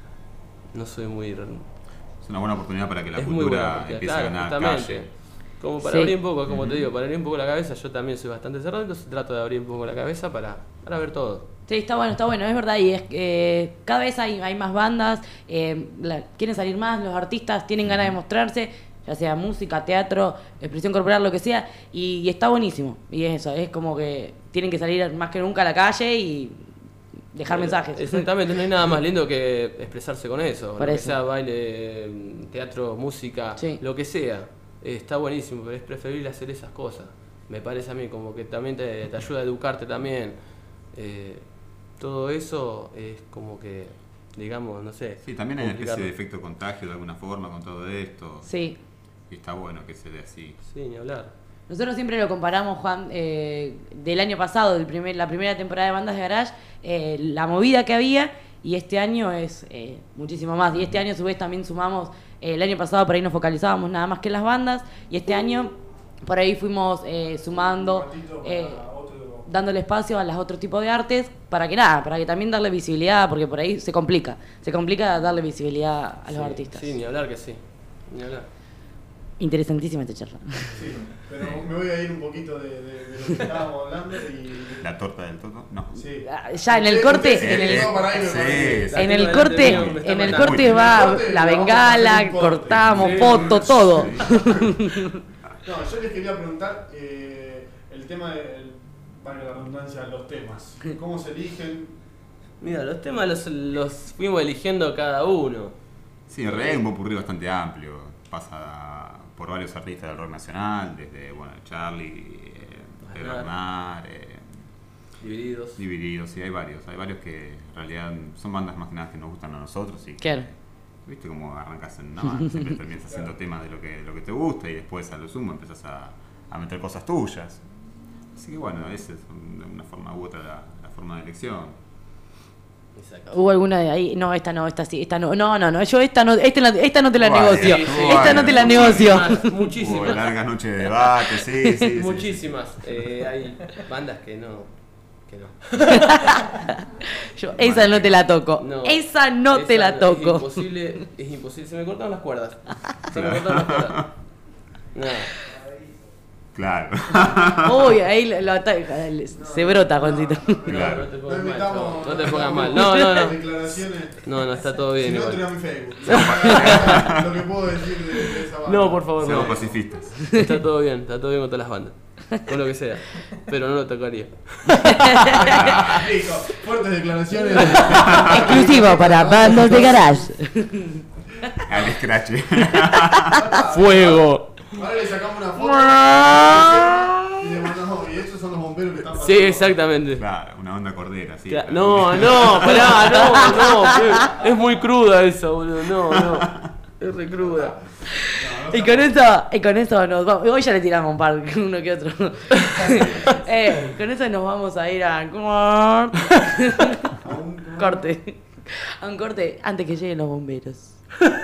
[SPEAKER 6] no soy muy.
[SPEAKER 7] Es una buena oportunidad para que la
[SPEAKER 6] es muy
[SPEAKER 7] cultura
[SPEAKER 6] buena, porque,
[SPEAKER 7] empiece
[SPEAKER 6] claro,
[SPEAKER 7] a ganar
[SPEAKER 6] justamente.
[SPEAKER 7] calle.
[SPEAKER 6] Como para
[SPEAKER 2] Sí.
[SPEAKER 6] abrir un poco, como te digo, para abrir un poco la cabeza, yo también soy bastante cerrado, entonces trato de abrir un poco la cabeza para, para ver todo.
[SPEAKER 2] Sí, está bueno, está bueno, es verdad. Y es que eh, cada vez hay, hay más bandas, eh, la- quieren salir más, los artistas tienen ganas de mostrarse, ya sea música, teatro, expresión corporal, lo que sea, y, y está buenísimo. Y es eso, es como que tienen que salir más que nunca a la calle y dejar
[SPEAKER 6] Eh,
[SPEAKER 2] mensajes.
[SPEAKER 6] Exactamente, no hay nada más lindo que expresarse con eso.
[SPEAKER 2] Por
[SPEAKER 6] lo que
[SPEAKER 2] eso.
[SPEAKER 6] sea baile, teatro, música,
[SPEAKER 2] Sí.
[SPEAKER 6] lo que sea. Eh, está buenísimo, pero es preferible hacer esas cosas. Me parece a mí como que también te, te ayuda a educarte también. Eh, todo eso es como que digamos, no sé.
[SPEAKER 7] Sí, también hay una especie
[SPEAKER 6] complicarlo.
[SPEAKER 7] de efecto contagio de alguna forma con todo esto.
[SPEAKER 2] Sí.
[SPEAKER 7] Y está bueno que se dé así.
[SPEAKER 6] Sí, ni hablar.
[SPEAKER 2] Nosotros siempre lo comparamos, Juan, eh, del año pasado, del primer, la primera temporada de Bandas de Garage, eh, la movida que había, y este año es eh, muchísimo más. Y este año a su vez también sumamos, eh, el año pasado por ahí nos focalizábamos nada más que en las bandas, y este año por ahí fuimos eh, sumando, eh, dándole espacio a los otros tipos de artes, para que nada, para que también darle visibilidad, porque por ahí se complica, se complica darle visibilidad a los
[SPEAKER 6] Sí,
[SPEAKER 2] artistas.
[SPEAKER 6] Sí, ni hablar que sí. Ni hablar.
[SPEAKER 2] Interesantísima esta charla.
[SPEAKER 3] Sí, pero me voy a ir un poquito de, de, de lo que estábamos hablando y...
[SPEAKER 7] ¿La torta del Toto? No.
[SPEAKER 3] Sí.
[SPEAKER 2] Ya en el corte, en el,
[SPEAKER 3] No, para ahí me
[SPEAKER 7] Sí,
[SPEAKER 3] parece.
[SPEAKER 7] sí.
[SPEAKER 2] en
[SPEAKER 6] La
[SPEAKER 2] el
[SPEAKER 6] tengo
[SPEAKER 2] corte,
[SPEAKER 6] delante mío, me está
[SPEAKER 2] en el
[SPEAKER 6] matando.
[SPEAKER 2] corte
[SPEAKER 3] En el
[SPEAKER 2] va
[SPEAKER 3] corte
[SPEAKER 2] la
[SPEAKER 3] vamos a
[SPEAKER 2] bengala,
[SPEAKER 3] hacer un corte.
[SPEAKER 2] cortamos,
[SPEAKER 6] Sí.
[SPEAKER 2] foto, todo.
[SPEAKER 3] No, yo les quería preguntar eh, el tema de, valga la redundancia, los temas. ¿Cómo se eligen?
[SPEAKER 6] Mira, los temas los, los fuimos eligiendo cada uno.
[SPEAKER 7] Sí, en realidad hay un popurrí bastante amplio. Pasa por varios artistas del rock nacional, desde bueno, Charlie, eh, Pedro
[SPEAKER 6] Aznar.
[SPEAKER 7] Aznar, eh,
[SPEAKER 6] Divididos.
[SPEAKER 7] Divididos, sí, hay varios. Hay varios que en realidad son bandas más que nada que nos gustan a nosotros. Y
[SPEAKER 2] Claro.
[SPEAKER 7] viste cómo arrancas en una banda, siempre terminas haciendo temas de lo que, lo que te gusta y después a lo sumo empezás a, a meter cosas tuyas. Así que bueno, esa es un- de una forma u otra la, la forma de elección.
[SPEAKER 6] Exacto.
[SPEAKER 2] ¿Hubo alguna de ahí? No, esta no, esta sí, esta no. No, no, no, yo esta no, esta, la- esta no te la
[SPEAKER 7] Bueno,
[SPEAKER 2] negocio.
[SPEAKER 7] sí,
[SPEAKER 2] Esta
[SPEAKER 7] bueno.
[SPEAKER 2] no te la negocio.
[SPEAKER 6] Muchísimas,
[SPEAKER 7] Hubo
[SPEAKER 6] muchísimas.
[SPEAKER 7] largas noches de debate, sí, sí. sí.
[SPEAKER 6] Muchísimas. Eh, hay bandas que no. Que no.
[SPEAKER 2] Yo, esa no te la toco.
[SPEAKER 6] No,
[SPEAKER 2] esa no
[SPEAKER 6] esa
[SPEAKER 2] te la
[SPEAKER 6] Es
[SPEAKER 2] toco.
[SPEAKER 6] imposible, es imposible. Se me cortaron las cuerdas. Se me cortaron las cuerdas. No.
[SPEAKER 7] Claro.
[SPEAKER 2] Uy, ahí lo, lo ataca, se brota, Juancito.
[SPEAKER 7] Claro.
[SPEAKER 6] No, no te
[SPEAKER 3] No
[SPEAKER 6] pongas mal.
[SPEAKER 3] invitamos.
[SPEAKER 6] No, no te pongas mal. No, no, no.
[SPEAKER 3] Declaraciones.
[SPEAKER 6] No, no, está todo bien
[SPEAKER 3] Si no,
[SPEAKER 6] igual.
[SPEAKER 3] tenés mi Facebook. Lo que puedo decir de, de esa banda.
[SPEAKER 6] No, por favor,
[SPEAKER 7] Seamos
[SPEAKER 6] no.
[SPEAKER 7] pacifistas.
[SPEAKER 6] Está todo bien, está todo bien con todas las bandas. Con lo que sea. Pero no lo tocaría.
[SPEAKER 3] Listo. Fuertes declaraciones.
[SPEAKER 2] Exclusivo para bandas de garage.
[SPEAKER 7] Al scratch.
[SPEAKER 6] ¡Fuego!
[SPEAKER 3] Ahora le sacamos una foto. Y le mandamos. Y estos son los bomberos que están pasando.
[SPEAKER 6] Sí, exactamente.
[SPEAKER 7] Claro, una onda cordera, sí.
[SPEAKER 6] Cla- No, no, pará, no, no. que- Es muy cruda esa, boludo. No, no. Es re cruda.
[SPEAKER 2] Y con eso, y con eso nos vamos. Hoy ya le tiramos un par, uno que otro. eh, con eso nos vamos a ir a corte. A un corte antes que lleguen los bomberos.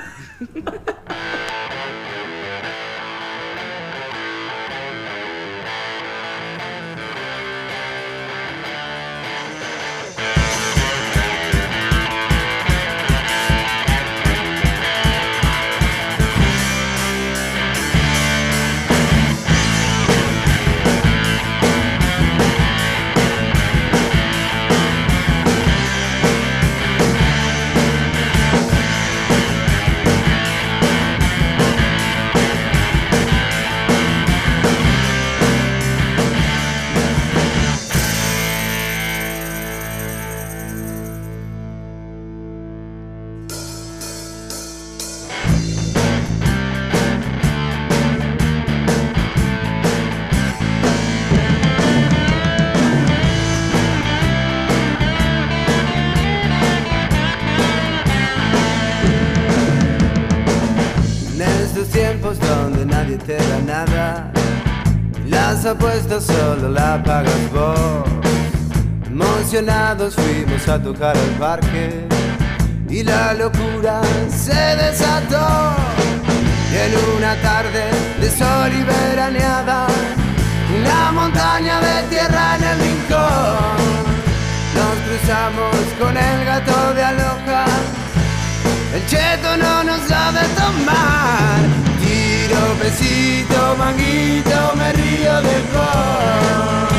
[SPEAKER 8] En estos tiempos donde nadie te da nada, las apuestas solo la pagas vos. Emocionados fuimos a tocar al parque y la locura se desató. Y en una tarde de sol y veraneada, una montaña de tierra en el rincón, nos cruzamos con el gato de Aloha. El cheto no nos sabe tomar. Tiro, besito, manguito, me río del gol.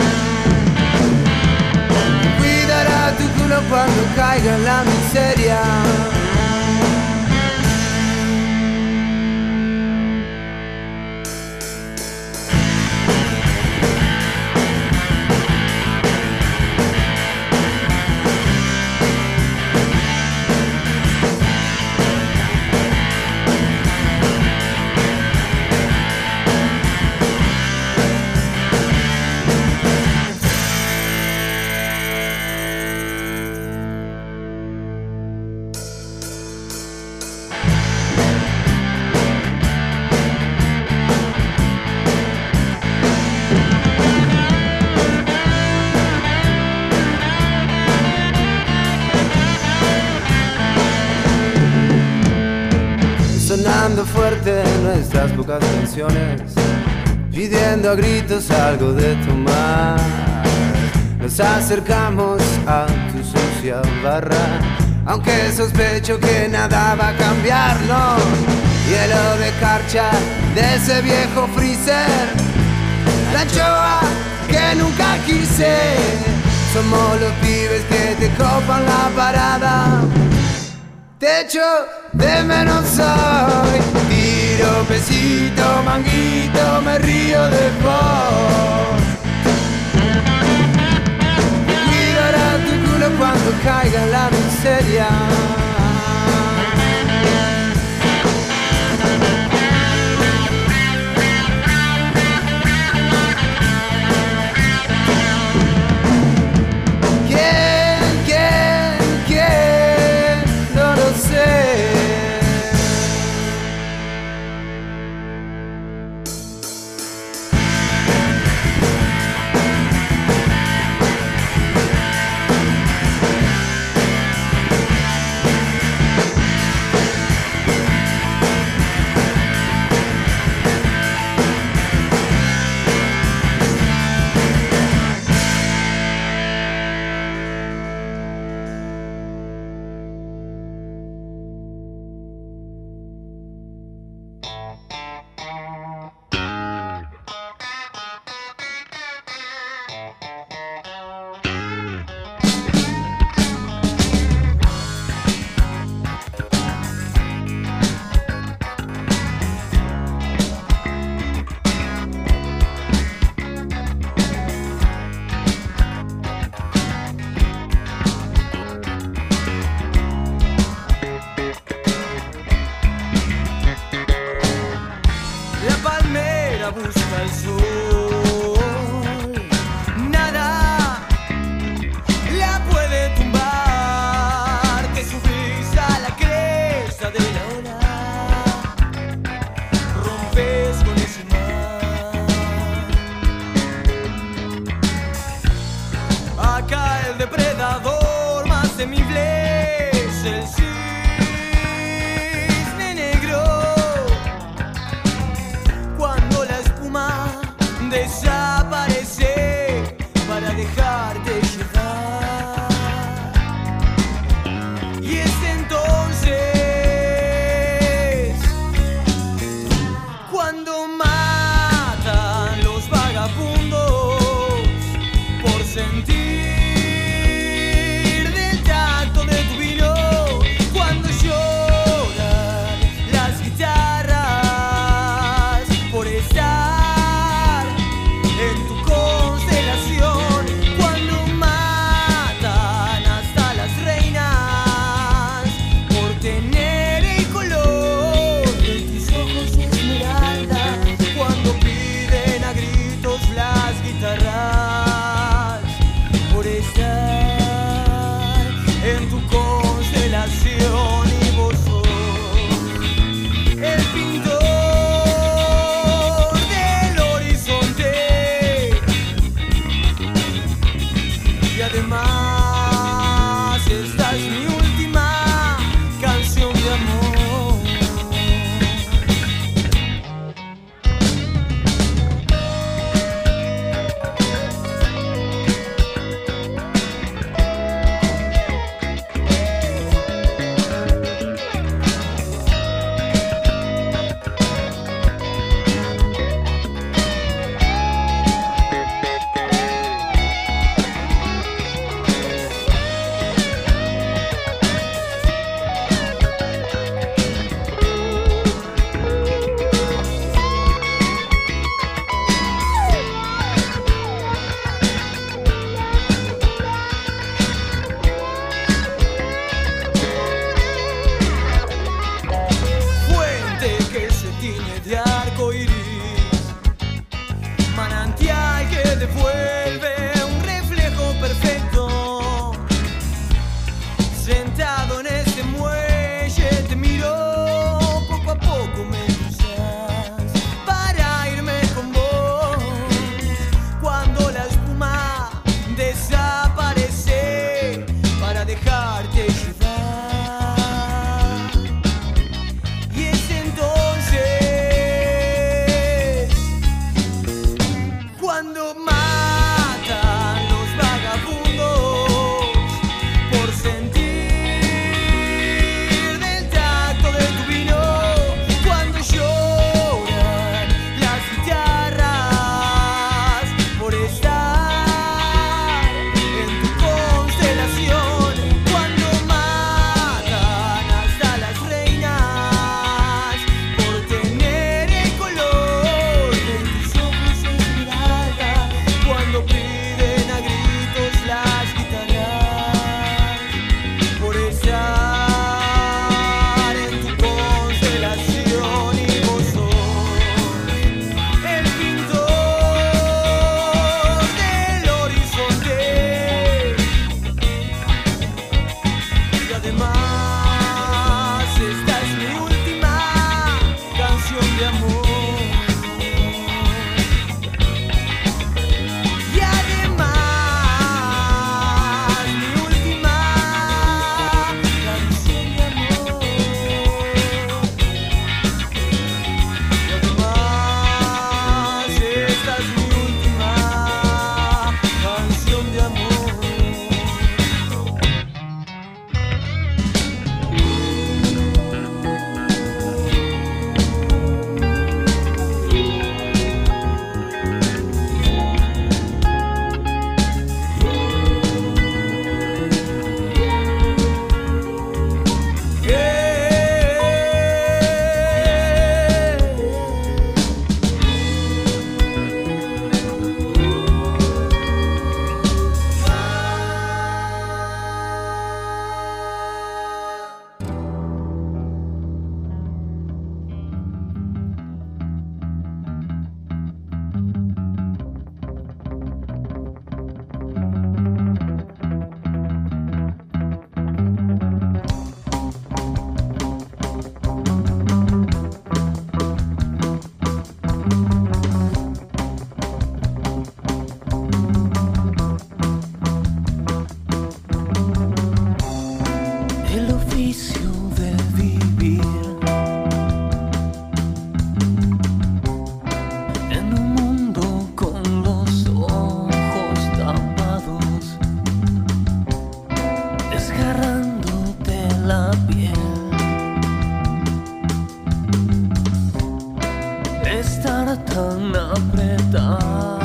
[SPEAKER 8] Cuidará tu culo cuando caiga en la miseria. sonando fuerte nuestras pocas canciones, pidiendo a gritos algo de tomar. Nos acercamos a tu sucia barra, aunque sospecho que nada va a cambiar, no. Hielo de carcha de ese viejo freezer, la anchoa que nunca quise. Somos los pibes que te copan la parada, te echo de menos hoy. Tiro, pesito, manguito, me río de vos. Cuidará tu culo cuando caiga en la miseria.
[SPEAKER 1] estar tan apretados.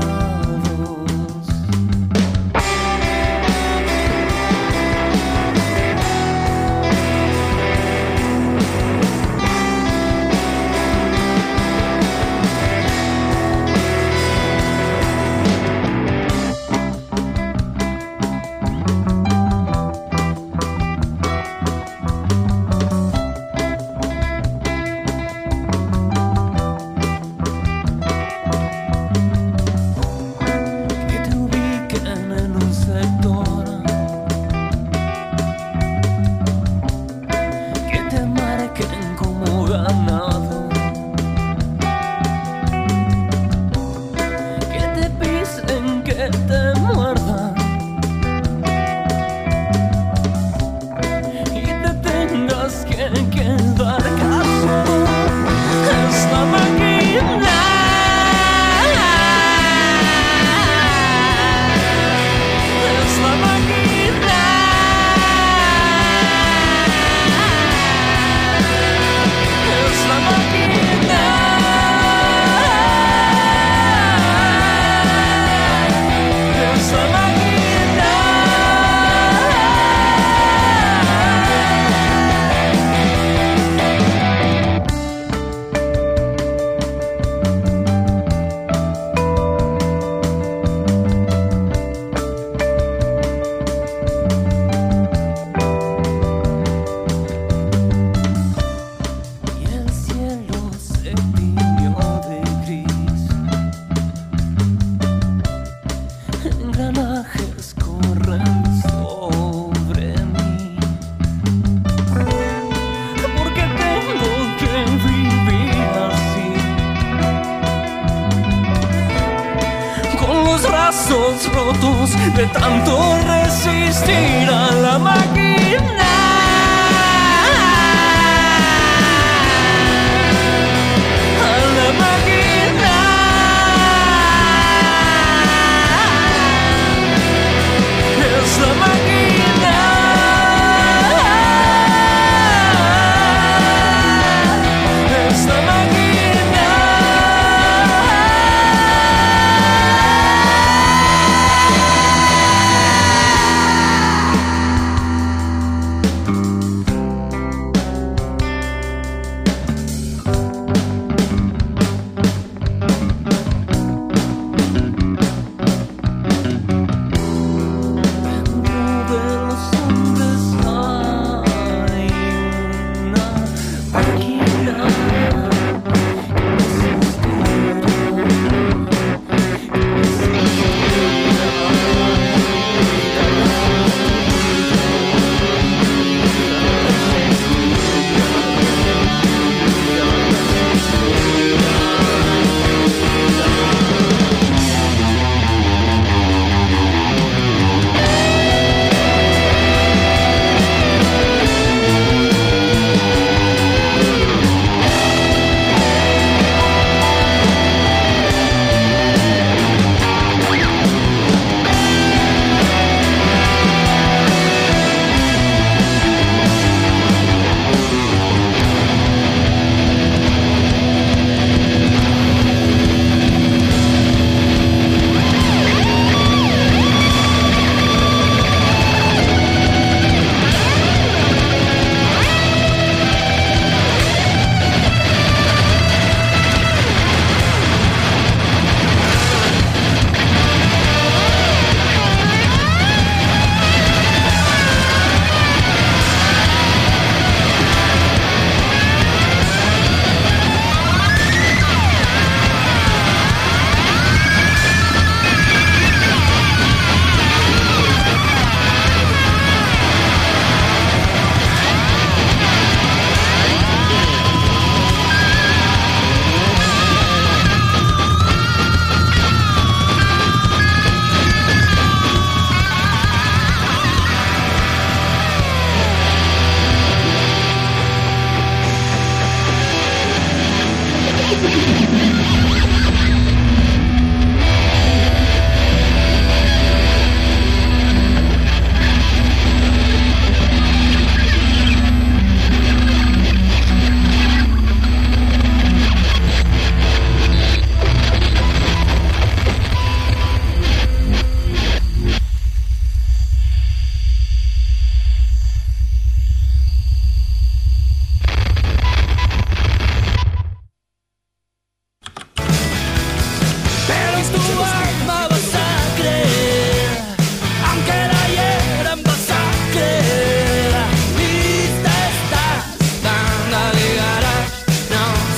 [SPEAKER 1] Rotos de tanto resistir a la máquina. A la máquina. Es la máquina. Es la máquina.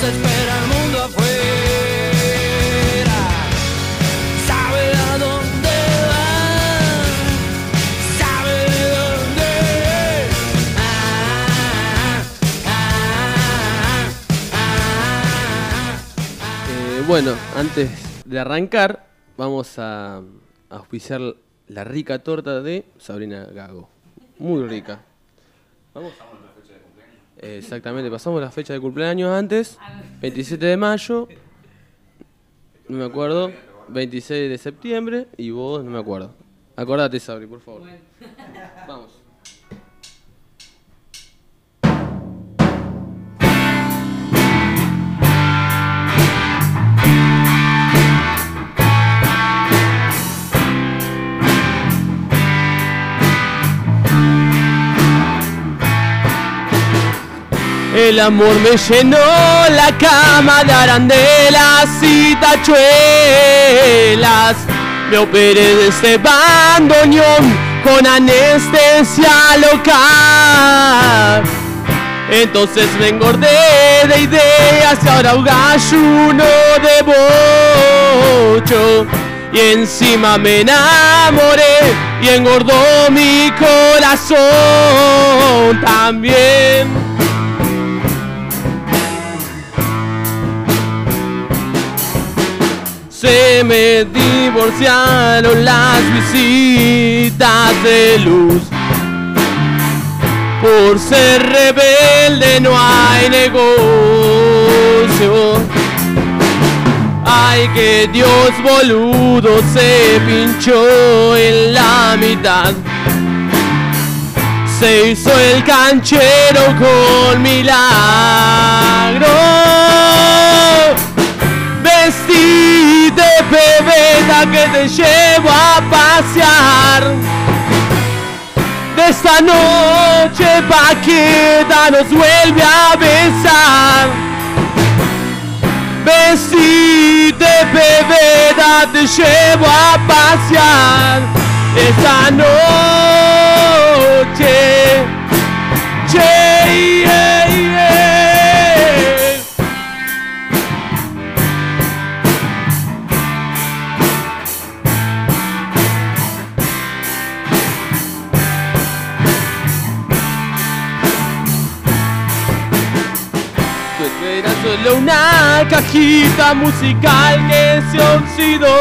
[SPEAKER 1] te espera el mundo afuera. Sabe a dónde va, sabe de dónde es. Ah, ah, ah, ah.
[SPEAKER 6] Eh, bueno, antes de arrancar, vamos a auspiciar la rica torta de Sabrina Gago. Muy rica. Vamos. Eh, exactamente, pasamos la fecha de cumpleaños antes, veintisiete de mayo, no me acuerdo, veintiséis de septiembre y vos no me acuerdo. Acordate, Sabri, por favor. Vamos. El amor me llenó la cama de arandelas y tachuelas. Me operé de ese bandoneón con anestesia local. Entonces me engordé de ideas y ahora un ayuno de bocho. Y encima me enamoré y engordó mi corazón también. Se me divorciaron las visitas de luz. Por ser rebelde no hay negocio. Ay, que Dios boludo se pinchó en la mitad. Se hizo el canchero con milagro. Vestí de pebeta que te llevo a pasear. De esta noche Paqueta nos vuelve a besar. Vestí de pebeta te llevo a pasear. Esta noche, che, yeah, yeah. Era solo una cajita musical que se oxidó.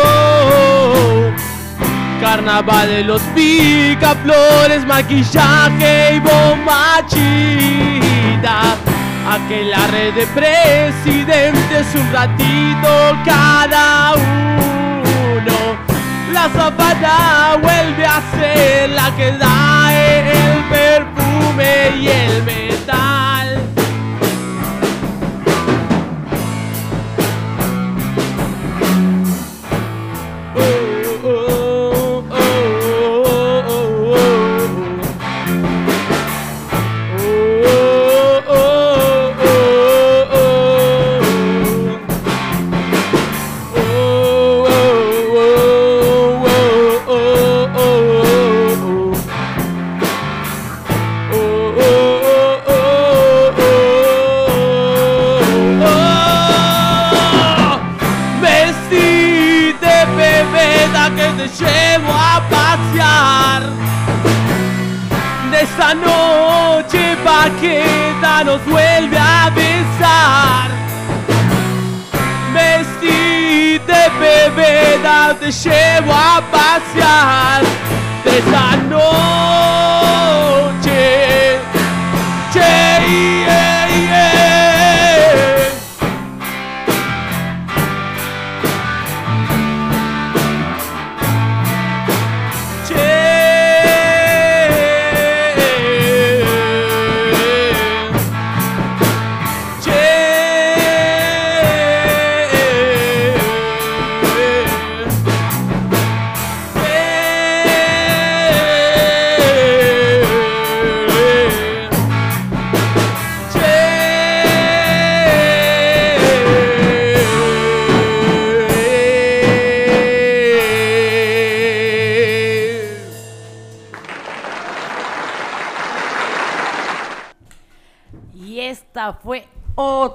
[SPEAKER 6] Carnaval de los picaflores, maquillaje y bombachita. Aquelarre de presidentes, un ratito cada uno. La zapata vuelve a ser la que da el perfume y el metal. Llevo a pasear. De esta noche Paqueta nos vuelve a besar. Vestí de pebeta te llevo a pasear. De esta noche, che, yeah, yeah.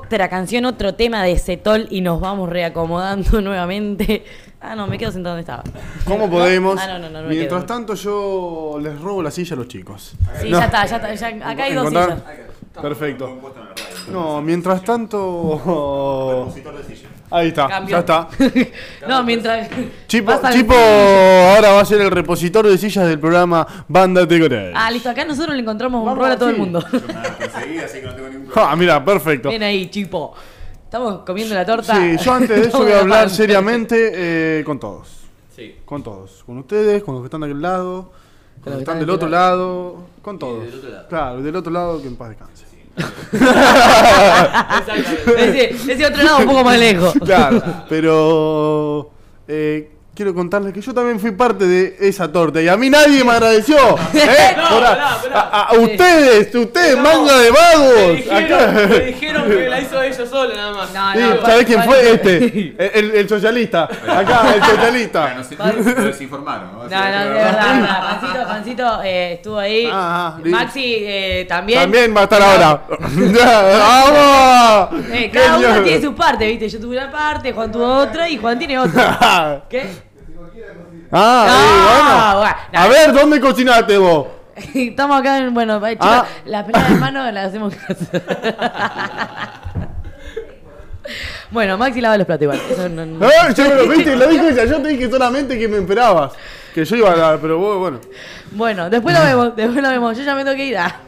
[SPEAKER 2] otra canción, otro tema de Setol y nos vamos reacomodando nuevamente. Ah, no, me quedo sentado donde estaba.
[SPEAKER 3] ¿Cómo podemos?
[SPEAKER 2] Ah, no, no, no, no me
[SPEAKER 3] Mientras
[SPEAKER 2] quedo.
[SPEAKER 3] tanto yo les robo la silla a los chicos.
[SPEAKER 2] Sí,
[SPEAKER 3] No.
[SPEAKER 2] ya está, ya está. Ya, acá hay dos
[SPEAKER 3] ¿Encontrar?
[SPEAKER 2] sillas.
[SPEAKER 3] Perfecto. No, mientras tanto...
[SPEAKER 7] Repositor de silla.
[SPEAKER 3] Ahí está,
[SPEAKER 2] Cambio.
[SPEAKER 3] ya está.
[SPEAKER 2] No, mientras.
[SPEAKER 3] Chipo,
[SPEAKER 2] pasa-
[SPEAKER 3] Chipo ahora va a ser el repositor de sillas del programa Banda de Gorel.
[SPEAKER 2] Ah, listo, acá nosotros le encontramos un
[SPEAKER 3] Vamos,
[SPEAKER 2] rol a todo el
[SPEAKER 3] sí.
[SPEAKER 2] mundo.
[SPEAKER 7] Yo me la conseguí, así que no tengo ningún problema.
[SPEAKER 3] Ah, mira, perfecto.
[SPEAKER 2] Bien ahí, Chipo. Estamos comiendo la torta.
[SPEAKER 3] Sí, yo antes de eso
[SPEAKER 2] Estamos
[SPEAKER 3] voy a hablar
[SPEAKER 2] grabando.
[SPEAKER 3] seriamente eh, con todos.
[SPEAKER 6] Sí.
[SPEAKER 3] Con todos. Con ustedes, con los que están de aquel lado, con los que están del
[SPEAKER 2] de
[SPEAKER 3] otro
[SPEAKER 2] este
[SPEAKER 3] lado, con todos.
[SPEAKER 6] del otro lado.
[SPEAKER 3] Claro, y del otro lado que en paz descanse.
[SPEAKER 6] Exactamente.
[SPEAKER 2] Ese, ese otro lado un poco más lejos.
[SPEAKER 3] Claro, pero eh, quiero contarles que yo también fui parte de esa torta y a mí nadie me agradeció. ¿eh?
[SPEAKER 6] No,
[SPEAKER 3] Por a,
[SPEAKER 6] pará, pará.
[SPEAKER 3] a- a ustedes, ustedes,
[SPEAKER 6] No.
[SPEAKER 3] manga de
[SPEAKER 6] Me
[SPEAKER 3] vagos.
[SPEAKER 6] dijeron,
[SPEAKER 3] Acá.
[SPEAKER 6] me dijeron que la hizo ella sola nada más.
[SPEAKER 2] No,
[SPEAKER 3] Sí,
[SPEAKER 2] no,
[SPEAKER 3] ¿sabés quién
[SPEAKER 2] vale.
[SPEAKER 3] fue? Este, el, el socialista. Acá, el socialista.
[SPEAKER 7] No sé, lo desinformaron, ¿no?
[SPEAKER 2] No, no, de verdad, no, Pancito, Pancito eh, estuvo ahí.
[SPEAKER 3] Ah, ah, listo.
[SPEAKER 2] Maxi eh, también.
[SPEAKER 3] También va a estar ahora. ¡Vamos!
[SPEAKER 2] Eh, cada uno
[SPEAKER 3] Genial.
[SPEAKER 2] tiene su parte, ¿viste? Yo tuve una parte, Juan tuvo otra y Juan tiene otra. ¿Qué?
[SPEAKER 3] Ah,
[SPEAKER 2] No,
[SPEAKER 3] eh, bueno.
[SPEAKER 2] bueno, no.
[SPEAKER 3] A ver, ¿dónde cocinaste vos?
[SPEAKER 2] Estamos acá en. Bueno, chicos,
[SPEAKER 3] Ah.
[SPEAKER 2] la pelea de mano la hacemos en casa. Bueno, Maxi lava los platos igual. Eso no, no-
[SPEAKER 3] Eh, yo me lo viste, lo dijo ella. Yo te dije solamente que me esperabas. Que yo iba a dar, pero vos, bueno.
[SPEAKER 2] Bueno, después lo vemos, después lo vemos. Yo ya me tengo que ir. Ah.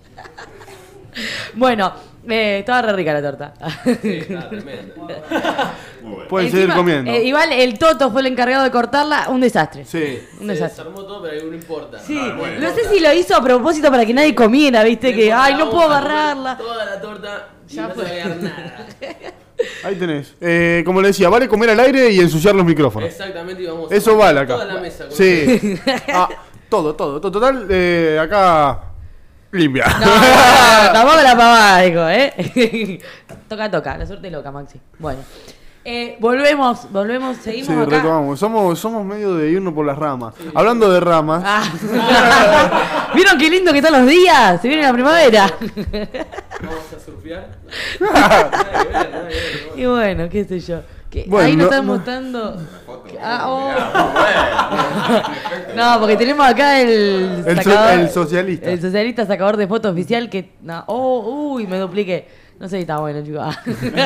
[SPEAKER 2] Bueno, eh, estaba re rica la torta.
[SPEAKER 6] Sí, está tremendo.
[SPEAKER 7] Muy bueno.
[SPEAKER 3] Pueden
[SPEAKER 2] Encima,
[SPEAKER 3] seguir comiendo.
[SPEAKER 2] eh, igual el Toto fue el encargado de cortarla, un desastre.
[SPEAKER 3] Sí.
[SPEAKER 2] Un
[SPEAKER 6] Se
[SPEAKER 2] desastre.
[SPEAKER 6] desarmó todo, pero no importa.
[SPEAKER 2] Sí,
[SPEAKER 7] Ah, bueno.
[SPEAKER 2] no sé si lo hizo a propósito para que nadie comiera, viste, que ay, no puedo agarrarla.
[SPEAKER 6] Toda la torta y
[SPEAKER 2] Ya
[SPEAKER 6] no
[SPEAKER 2] fue.
[SPEAKER 6] se va a agarrar nada.
[SPEAKER 3] Ahí tenés. Eh, como le decía, vale comer al aire y ensuciar los micrófonos.
[SPEAKER 6] Exactamente, y vamos
[SPEAKER 3] Eso
[SPEAKER 6] a
[SPEAKER 3] vale acá.
[SPEAKER 6] toda la mesa. con
[SPEAKER 3] Sí. Ah, todo, todo, todo. Total, eh, acá. Limpia.
[SPEAKER 2] No, no, no, tampoco la pavada, dijo, ¿eh? Toca, toca, la suerte loca, Maxi. Bueno. Eh, volvemos, volvemos, seguimos
[SPEAKER 3] Sí,
[SPEAKER 2] acá.
[SPEAKER 3] retomamos. Somos, somos medio de irnos por las ramas. Hablando de ramas.
[SPEAKER 2] Ah. ¿Vieron qué lindo que están los días? Se viene la primavera.
[SPEAKER 6] Vamos a surfear. Nada que ver, nada que ver, ¿no?
[SPEAKER 2] Y bueno, qué sé yo. Que
[SPEAKER 3] Bueno,
[SPEAKER 2] ahí nos
[SPEAKER 3] no-
[SPEAKER 2] están
[SPEAKER 3] no.
[SPEAKER 2] mostrando.
[SPEAKER 7] Foto,
[SPEAKER 2] Ah, oh.
[SPEAKER 7] mirá, muy bueno.
[SPEAKER 2] No, porque tenemos acá el
[SPEAKER 3] El so-
[SPEAKER 2] sacador-
[SPEAKER 3] el socialista.
[SPEAKER 2] El socialista sacador de foto oficial que. No, oh, uy, me dupliqué. No sé si está bueno, chicos.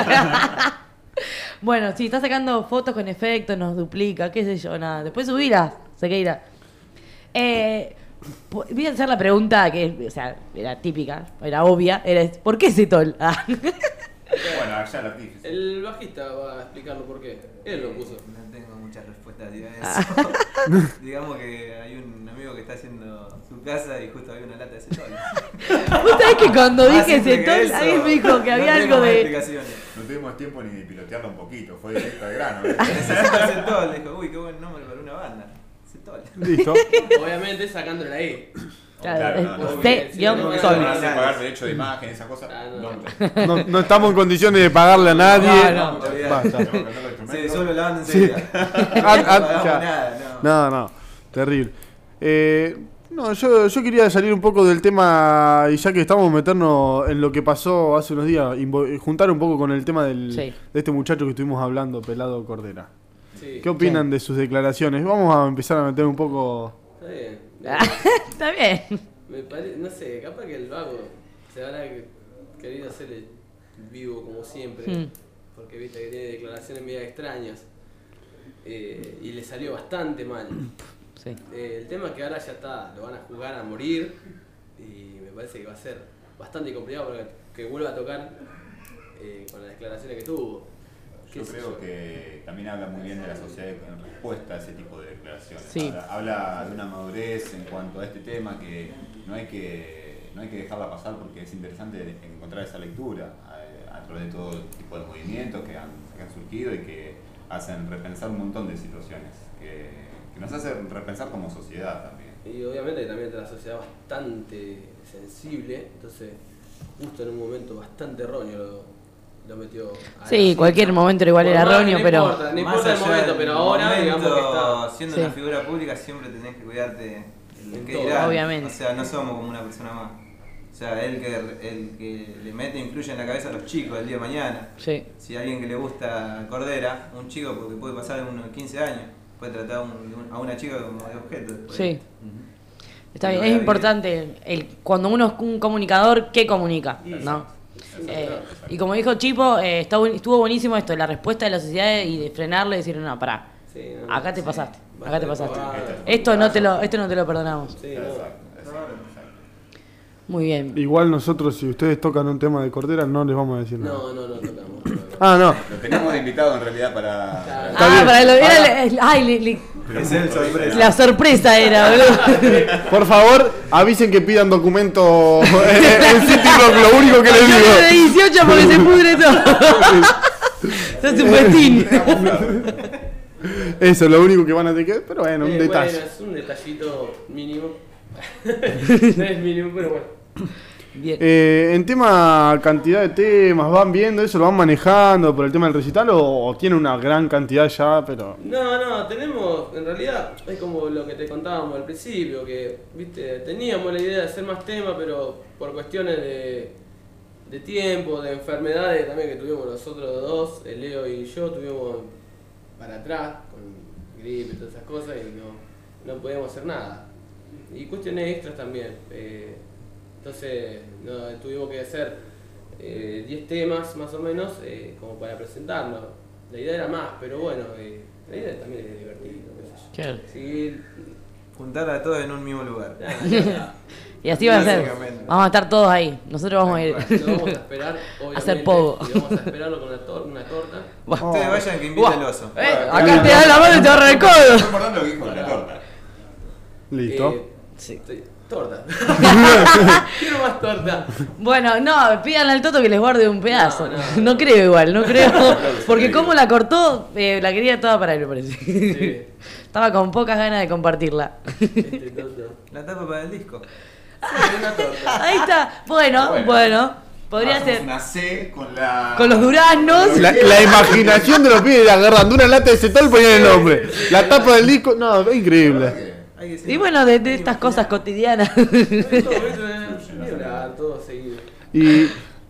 [SPEAKER 2] Bueno, sí, está sacando fotos con efectos, nos duplica, qué sé yo, nada. Después subirá, se que irá. Eh, po- voy a hacer la pregunta que, o sea, era típica, era obvia, era ¿por qué Setol? Ah.
[SPEAKER 7] Bueno, allá la artífice.
[SPEAKER 6] El bajista va a explicarlo por qué. Él lo puso.
[SPEAKER 4] No tengo muchas respuestas a eso. Digamos que hay un amigo que está haciendo su casa y justo había una lata de Setol.
[SPEAKER 2] Vos sabés que cuando
[SPEAKER 4] Más
[SPEAKER 2] dije
[SPEAKER 4] simple que
[SPEAKER 2] Setol,
[SPEAKER 4] eso,
[SPEAKER 2] alguien me dijo que
[SPEAKER 4] no
[SPEAKER 2] había
[SPEAKER 4] tengo
[SPEAKER 2] algo
[SPEAKER 4] más
[SPEAKER 2] de.
[SPEAKER 4] explicaciones.
[SPEAKER 7] No tuvimos tiempo ni de pilotearlo un poquito, fue directo al grano. ¿eh?
[SPEAKER 4] Necesito Setol. Dijo, uy, qué buen nombre para una banda. Setol.
[SPEAKER 3] Listo.
[SPEAKER 6] Obviamente sacándole la E.
[SPEAKER 2] Claro,
[SPEAKER 7] no, no,
[SPEAKER 2] es
[SPEAKER 7] no,
[SPEAKER 2] C
[SPEAKER 6] sí,
[SPEAKER 2] guión
[SPEAKER 6] no, no,
[SPEAKER 2] Sol.
[SPEAKER 7] No hace pagar derecho de imagen, esas cosas.
[SPEAKER 6] Ah, no.
[SPEAKER 7] No,
[SPEAKER 3] No, no estamos en condiciones de pagarle a nadie.
[SPEAKER 2] No, no.
[SPEAKER 3] Basta.
[SPEAKER 7] tenemos que hacer los instrumentos.
[SPEAKER 4] Se disuelve la banda enseguida.
[SPEAKER 3] Ah,
[SPEAKER 4] No
[SPEAKER 3] ah,
[SPEAKER 4] pagamos
[SPEAKER 3] ya.
[SPEAKER 4] nada, no.
[SPEAKER 3] No, no, terrible. Eh, no, yo, yo quería salir un poco del tema, y ya que estamos meternos en lo que pasó hace unos días, invo- juntar un poco con el tema del,
[SPEAKER 2] Sí.
[SPEAKER 3] de este muchacho que estuvimos hablando, Pelado Cordera.
[SPEAKER 6] Sí.
[SPEAKER 3] ¿Qué opinan de sus declaraciones? Vamos a empezar a meter un poco...
[SPEAKER 6] Está bien.
[SPEAKER 2] Está bien.
[SPEAKER 6] Me parece, no sé, capaz que el vago se habrá querido hacer el vivo como siempre.
[SPEAKER 2] Hmm.
[SPEAKER 6] Porque viste que tiene declaraciones medio extrañas. Eh, y le salió bastante mal.
[SPEAKER 2] Sí.
[SPEAKER 6] Eh, el tema es que ahora ya está, lo van a jugar a morir. Y me parece que va a ser bastante complicado para que vuelva a tocar eh, con las declaraciones que tuvo.
[SPEAKER 7] Yo
[SPEAKER 6] ¿Qué sé
[SPEAKER 7] creo que también habla muy bien de la sociedad en respuesta a ese tipo de declaraciones.
[SPEAKER 2] Sí.
[SPEAKER 7] Habla, habla de una madurez en cuanto a este tema que no hay que, no hay que dejarla pasar porque es interesante encontrar esa lectura a, a través de todo tipo de movimientos que han, que han surgido y que hacen repensar un montón de situaciones, que, que nos hacen repensar como sociedad también.
[SPEAKER 6] Y obviamente que también está la sociedad bastante sensible, entonces justo en un momento bastante erróneo lo, lo metió a
[SPEAKER 2] Sí,
[SPEAKER 6] la-
[SPEAKER 2] cualquier momento igual era
[SPEAKER 6] Por más,
[SPEAKER 2] erróneo,
[SPEAKER 6] no
[SPEAKER 2] pero.
[SPEAKER 6] Importa, no
[SPEAKER 4] Más
[SPEAKER 6] importa el
[SPEAKER 4] allá
[SPEAKER 6] momento,
[SPEAKER 4] del
[SPEAKER 6] pero ahora
[SPEAKER 4] momento,
[SPEAKER 6] digamos que está.
[SPEAKER 4] siendo
[SPEAKER 2] Sí.
[SPEAKER 4] una figura pública siempre tenés que cuidarte el
[SPEAKER 6] En
[SPEAKER 4] que
[SPEAKER 6] todo,
[SPEAKER 4] dirán.
[SPEAKER 2] obviamente.
[SPEAKER 4] O sea, no somos como una persona más. sea, el que, el que le mete influye en la cabeza a los chicos del día de mañana.
[SPEAKER 2] Sí.
[SPEAKER 4] Si a alguien que le gusta Cordera, un chico porque puede pasar unos quince años, puede tratar a, un- a una chica como de objeto. después.
[SPEAKER 2] Sí. Está
[SPEAKER 4] Pero
[SPEAKER 2] bien,
[SPEAKER 4] la
[SPEAKER 2] es
[SPEAKER 4] vida-
[SPEAKER 2] importante el, cuando uno es un comunicador, ¿qué comunica? ¿No? Eh, y como dijo Chipo, eh, está buen- estuvo buenísimo esto, la respuesta de la sociedad y de frenarle y decir, no, pará,
[SPEAKER 6] Sí, no,
[SPEAKER 2] acá te pasaste, acá te pasaste.
[SPEAKER 6] Ah,
[SPEAKER 2] Esto no te lo, esto no te lo perdonamos.
[SPEAKER 6] sí, no.
[SPEAKER 2] Muy bien.
[SPEAKER 3] Igual nosotros, si ustedes tocan un tema de Cordera, no les vamos a decir nada.
[SPEAKER 6] No, no, no tocamos. no, no.
[SPEAKER 3] Ah, no.
[SPEAKER 7] Lo teníamos de invitado en realidad para.
[SPEAKER 6] Claro.
[SPEAKER 2] Ah,
[SPEAKER 3] bien.
[SPEAKER 2] para lo, era el- ay, le- le-
[SPEAKER 4] Es el sorpresa.
[SPEAKER 2] la sorpresa era, boludo.
[SPEAKER 3] Por favor, avisen que pidan documento en, en City Rock, lo único que les
[SPEAKER 2] Yo
[SPEAKER 3] digo.
[SPEAKER 2] de dieciocho porque se pudre todo. Sos un festín.
[SPEAKER 3] Eso es lo único que van a tener que... Pero bueno, un
[SPEAKER 6] Eh,
[SPEAKER 3] detalle.
[SPEAKER 6] Bueno, es un detallito mínimo. No es mínimo, pero bueno.
[SPEAKER 2] Bien.
[SPEAKER 3] Eh, en tema cantidad de temas, ¿van viendo eso? ¿Lo van manejando por el tema del recital o, o tiene una gran cantidad ya, pero...
[SPEAKER 6] No, no, tenemos, en realidad, es como lo que te contábamos al principio, que, viste, teníamos la idea de hacer más temas, pero por cuestiones de, de tiempo, de enfermedades también que tuvimos nosotros dos, el Leo y yo, tuvimos para atrás, con gripe y todas esas cosas, y no, no podíamos hacer nada. Y cuestiones extras también. eh, entonces, no, tuvimos que hacer eh, diez temas más o menos eh, como para presentarnos. La idea era más, pero bueno, eh, la idea también es divertido. qué sé yo.
[SPEAKER 2] Claro.
[SPEAKER 6] Sí,
[SPEAKER 4] Juntar a todos en un mismo lugar.
[SPEAKER 6] nada, nada.
[SPEAKER 2] Y así va a ser.
[SPEAKER 4] Básicamente.
[SPEAKER 2] Vamos a estar todos ahí. Nosotros vamos a ir.
[SPEAKER 6] Lo vamos a esperar, obviamente.
[SPEAKER 2] Hacer pogo.
[SPEAKER 6] Y vamos a esperarlo con una, tor- una torta.
[SPEAKER 4] Ustedes vayan que invita el oso.
[SPEAKER 2] Eh, acá te da la mano y te agarra el codo.
[SPEAKER 7] Es importante lo que dijo la torta.
[SPEAKER 3] Listo.
[SPEAKER 6] Eh,
[SPEAKER 2] Sí.
[SPEAKER 6] sí, torta. Quiero más torta.
[SPEAKER 2] Bueno, no, pídanle al Toto que les guarde un pedazo.
[SPEAKER 6] No,
[SPEAKER 2] No,
[SPEAKER 6] no.
[SPEAKER 2] creo igual, no creo. Porque
[SPEAKER 7] sí.
[SPEAKER 2] como la cortó, eh, la quería toda para él, me parece.
[SPEAKER 6] Sí.
[SPEAKER 2] Estaba con pocas ganas de compartirla.
[SPEAKER 6] Este, torta.
[SPEAKER 4] La tapa para el disco.
[SPEAKER 6] Sí, una torta.
[SPEAKER 2] Ahí está. Bueno,
[SPEAKER 7] Bueno.
[SPEAKER 2] bueno. Podría
[SPEAKER 7] Hacemos
[SPEAKER 2] ser.
[SPEAKER 7] una C con la.
[SPEAKER 2] Con los duraznos.
[SPEAKER 3] La, la imaginación de los pibes agarrando una lata de cetol y ponían el nombre. La tapa del disco, no, es increíble.
[SPEAKER 4] Hay que ser-
[SPEAKER 2] Y bueno, de, de estas cosas cotidianas.
[SPEAKER 6] Todo, ¿viste? Ni hablar, todo seguido.
[SPEAKER 3] Y,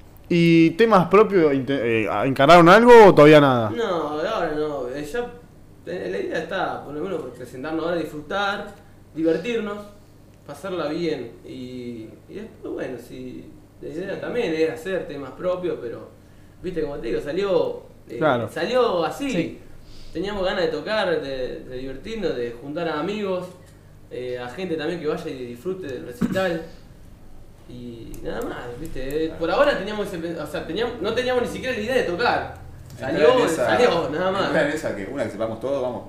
[SPEAKER 3] y temas propios, inte- eh, ¿encararon algo o todavía nada?
[SPEAKER 6] No, ahora no. eh, Ya, eh, la idea está, por lo menos, por presentarnos ahora, disfrutar, divertirnos, pasarla bien. Y, y después, bueno, si la idea también es hacer temas propios, pero, viste, como te digo, salió, eh,
[SPEAKER 3] Claro.
[SPEAKER 6] salió así.
[SPEAKER 2] Sí.
[SPEAKER 6] Teníamos ganas de tocar, de, de divertirnos, de juntar a amigos, eh, a gente también que vaya y disfrute del recital. Y nada más, viste. eh, Por ahora teníamos, ese pen- o sea, teníamos, no teníamos ni siquiera la idea de tocar. Salió,
[SPEAKER 7] Entrar en esa-
[SPEAKER 6] salió, nada más.
[SPEAKER 7] entrar en esa que una que sepamos todo, vamos.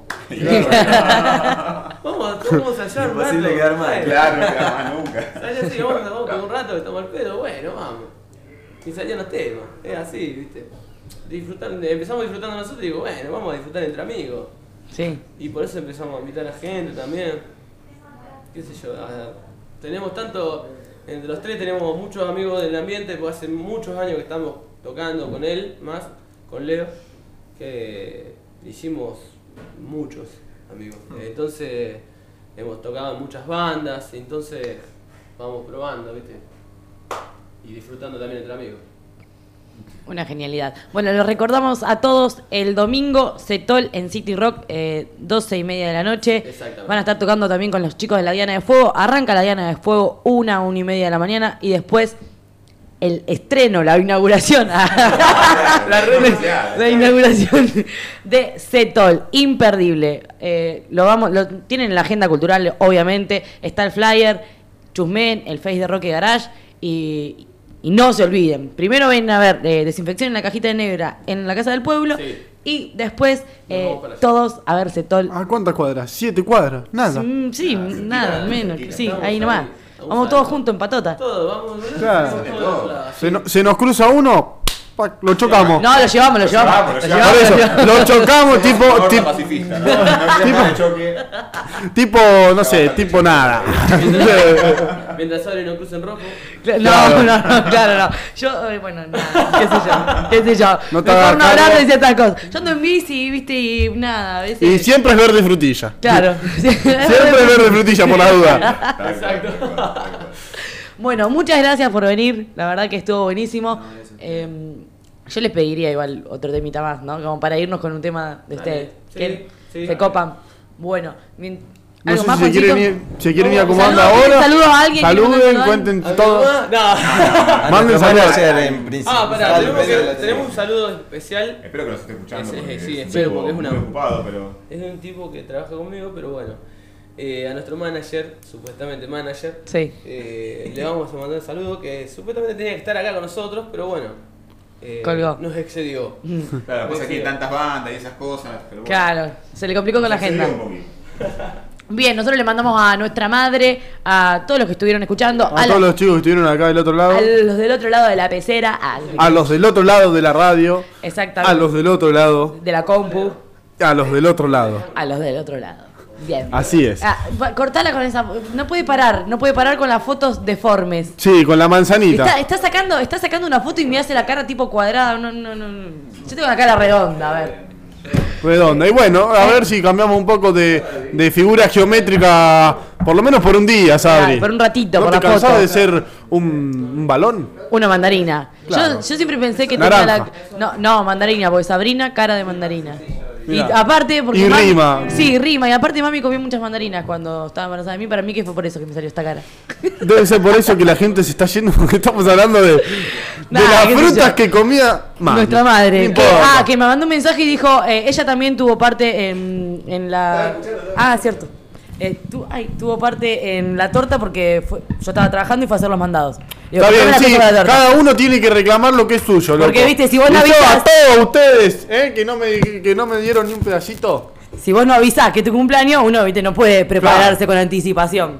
[SPEAKER 6] Vamos, vamos a hallar un rato.
[SPEAKER 4] Imposible quedar mal.
[SPEAKER 7] Claro, no queda más nunca.
[SPEAKER 6] Salió así, vamos, vamos con un rato que estamos al pedo, bueno, vamos. Y salían los temas, es así, viste. Disfrutar, empezamos disfrutando nosotros y digo, bueno, vamos a disfrutar entre amigos.
[SPEAKER 2] Sí.
[SPEAKER 6] Y por eso empezamos a invitar a gente también. Qué sé yo, a- tenemos tanto, entre los tres tenemos muchos amigos del ambiente, porque hace muchos años que estamos tocando con él, más con Leo, que hicimos muchos amigos. Entonces hemos tocado en muchas bandas, entonces vamos probando, ¿viste? Y disfrutando también entre amigos.
[SPEAKER 2] Una genialidad. Bueno, los recordamos a todos el domingo, Cetol en City Rock, eh, doce y media de la noche.
[SPEAKER 6] Exactamente.
[SPEAKER 2] Van a estar tocando también con los chicos de la Diana de Fuego. Arranca la Diana de Fuego una, una y media de la mañana y después el estreno, la inauguración.
[SPEAKER 7] La red social.
[SPEAKER 2] La inauguración de Cetol, imperdible. Eh, lo vamos, lo tienen en la agenda cultural, obviamente. Está el flyer, chusmen, el face de Roque Garage y, y no se olviden. Primero ven a ver eh, Desinfección en la Cajita de Negra en la Casa del Pueblo
[SPEAKER 6] Sí.
[SPEAKER 2] y después eh,
[SPEAKER 6] vamos para allá.
[SPEAKER 2] todos a ver Cetol.
[SPEAKER 3] ¿A cuántas cuadras? ¿Siete cuadras? Nada.
[SPEAKER 2] Mm, sí, nada, menos. Sí,
[SPEAKER 6] Estamos
[SPEAKER 2] ahí nomás.
[SPEAKER 6] ahí, a un
[SPEAKER 2] Vamos todos
[SPEAKER 6] salto.
[SPEAKER 2] juntos en patota.
[SPEAKER 6] Todo, vamos,
[SPEAKER 3] Claro.
[SPEAKER 6] vamos todos a-
[SPEAKER 3] Se, no- se nos cruza uno, pa, lo chocamos.
[SPEAKER 2] No, lo llevamos, lo llevamos.
[SPEAKER 7] llevamos, lo
[SPEAKER 2] Lo
[SPEAKER 7] llevamos.
[SPEAKER 3] Por
[SPEAKER 2] llevamos, lo
[SPEAKER 3] eso,
[SPEAKER 2] llevamos.
[SPEAKER 3] lo chocamos tipo,
[SPEAKER 7] Norma
[SPEAKER 3] tipo,
[SPEAKER 7] pacifista, ¿no? No
[SPEAKER 3] Tipo-
[SPEAKER 7] de choque.
[SPEAKER 3] tipo, no sé, tipo nada.
[SPEAKER 6] Mientras abren no crucen rojo.
[SPEAKER 2] No,
[SPEAKER 3] Claro.
[SPEAKER 2] no, no, claro, no. Yo, eh, bueno, nada, qué sé yo, qué sé yo.
[SPEAKER 3] No te
[SPEAKER 2] Mejor
[SPEAKER 3] hagas
[SPEAKER 2] no hablar
[SPEAKER 3] cargo.
[SPEAKER 2] de ciertas cosas. Yo ando en bici, viste, y nada, a veces.
[SPEAKER 3] Y siempre es verde frutilla.
[SPEAKER 2] Claro.
[SPEAKER 3] Siempre es verde frutilla por la duda.
[SPEAKER 7] Tal cual, tal cual, tal cual.
[SPEAKER 2] Bueno, muchas gracias por venir. La verdad que estuvo buenísimo. Eh, yo les pediría igual otro temita más, ¿no? Como para irnos con un tema de
[SPEAKER 6] Dale.
[SPEAKER 2] ustedes.
[SPEAKER 6] Sí,
[SPEAKER 2] ¿Qué?
[SPEAKER 6] sí.
[SPEAKER 2] ¿Se copan? Bueno, bien.
[SPEAKER 3] No
[SPEAKER 2] ¿Algo
[SPEAKER 3] sé
[SPEAKER 2] más,
[SPEAKER 3] si se quieren,
[SPEAKER 2] Juancito?
[SPEAKER 3] ir, se quieren ir acomodando
[SPEAKER 2] Saludos,
[SPEAKER 3] ahora.
[SPEAKER 2] saludos a alguien, ¿quieren mandar
[SPEAKER 3] Saluden,
[SPEAKER 2] saludos?
[SPEAKER 3] cuenten
[SPEAKER 6] ¿Algo
[SPEAKER 3] todo.
[SPEAKER 6] más? No.
[SPEAKER 4] A
[SPEAKER 3] Manden
[SPEAKER 4] nuestro
[SPEAKER 3] saludos.
[SPEAKER 4] manager en principio.
[SPEAKER 6] Ah, pará,
[SPEAKER 4] Al
[SPEAKER 6] tenemos,
[SPEAKER 4] medio de
[SPEAKER 6] que-
[SPEAKER 4] la
[SPEAKER 6] tenemos un
[SPEAKER 4] serie.
[SPEAKER 6] saludo especial.
[SPEAKER 7] Espero que los esté escuchando.
[SPEAKER 6] Ese-
[SPEAKER 7] porque
[SPEAKER 6] sí,
[SPEAKER 7] es un
[SPEAKER 6] espero,
[SPEAKER 7] tipo
[SPEAKER 6] porque es una-
[SPEAKER 7] muy ocupado, pero.
[SPEAKER 6] Es un tipo que trabaja conmigo, pero bueno. Eh, a nuestro manager, supuestamente manager,
[SPEAKER 2] Sí.
[SPEAKER 6] eh, le vamos a mandar un saludo que supuestamente tenía que estar acá con nosotros, pero bueno. eh,
[SPEAKER 2] Colgó.
[SPEAKER 6] Nos excedió.
[SPEAKER 7] Claro,
[SPEAKER 6] Nos
[SPEAKER 7] pasa que hay
[SPEAKER 6] excedió.
[SPEAKER 7] tantas bandas y esas cosas. Pero bueno,
[SPEAKER 2] Claro, se le complicó con la
[SPEAKER 7] se excedió
[SPEAKER 2] agenda.
[SPEAKER 7] un poquito.
[SPEAKER 2] Bien, nosotros le mandamos a nuestra madre, a todos los que estuvieron escuchando,
[SPEAKER 3] A
[SPEAKER 2] a,
[SPEAKER 3] todos
[SPEAKER 2] la-
[SPEAKER 3] los chicos que estuvieron acá del otro lado.
[SPEAKER 2] a los del otro lado de la pecera, a,
[SPEAKER 3] A los del otro lado de la radio.
[SPEAKER 2] exactamente,
[SPEAKER 3] A los del otro lado.
[SPEAKER 2] de la compu,
[SPEAKER 3] A los del otro lado.
[SPEAKER 2] a los del otro lado. Bien.
[SPEAKER 3] Así es.
[SPEAKER 2] Ah, va- cortala con esa. No puede parar, no puede parar con las fotos deformes.
[SPEAKER 3] Sí, con la manzanita.
[SPEAKER 2] Está, está sacando, está sacando una foto y me hace la cara tipo cuadrada. No, no, no, no. Yo tengo la cara redonda, a ver.
[SPEAKER 3] Redonda. Y bueno, a ver si cambiamos un poco de, de figura geométrica, por lo menos por un día, Sabri.
[SPEAKER 2] Ah, por un ratito,
[SPEAKER 3] ¿No
[SPEAKER 2] por
[SPEAKER 3] te
[SPEAKER 2] la
[SPEAKER 3] cansás
[SPEAKER 2] foto.
[SPEAKER 3] de ser un, un balón?
[SPEAKER 2] Una mandarina.
[SPEAKER 3] Claro.
[SPEAKER 2] Yo, yo siempre pensé que
[SPEAKER 3] Naranja.
[SPEAKER 2] tenía la. No, no, mandarina, porque Sabrina, cara de mandarina.
[SPEAKER 3] Mirá.
[SPEAKER 2] Y aparte, porque.
[SPEAKER 3] Y
[SPEAKER 2] mami-
[SPEAKER 3] rima.
[SPEAKER 2] Sí, rima. Y aparte, mami comió muchas mandarinas cuando estaba embarazada de mí. Para mí, que fue por eso que me salió esta cara.
[SPEAKER 3] Debe ser por eso que la gente se está yendo, porque estamos hablando de, de
[SPEAKER 2] Nah,
[SPEAKER 3] las
[SPEAKER 2] qué sé
[SPEAKER 3] frutas
[SPEAKER 2] yo.
[SPEAKER 3] que comía mami.
[SPEAKER 2] Nuestra
[SPEAKER 3] No
[SPEAKER 2] madre. Que,
[SPEAKER 3] importa.
[SPEAKER 2] ah, que me mandó un mensaje y dijo, eh, ella también tuvo parte en, en la... Ah, cierto. Eh, tu- ay, tuvo parte en la torta porque fue- yo estaba trabajando y fue a hacer los mandados. Digo,
[SPEAKER 3] Está bien,
[SPEAKER 2] "Comprame la
[SPEAKER 3] sí,
[SPEAKER 2] cosa de la torta".
[SPEAKER 3] cada uno tiene que reclamar lo que es suyo.
[SPEAKER 2] Porque,
[SPEAKER 3] loco.
[SPEAKER 2] viste, si vos no
[SPEAKER 3] Y yo
[SPEAKER 2] avisas-
[SPEAKER 3] a todos ustedes, ¿eh? que, no me, que no me dieron ni un pedacito.
[SPEAKER 2] Si vos no avisás que es tu cumpleaños, uno, viste, no puede prepararse
[SPEAKER 3] Claro.
[SPEAKER 2] con anticipación.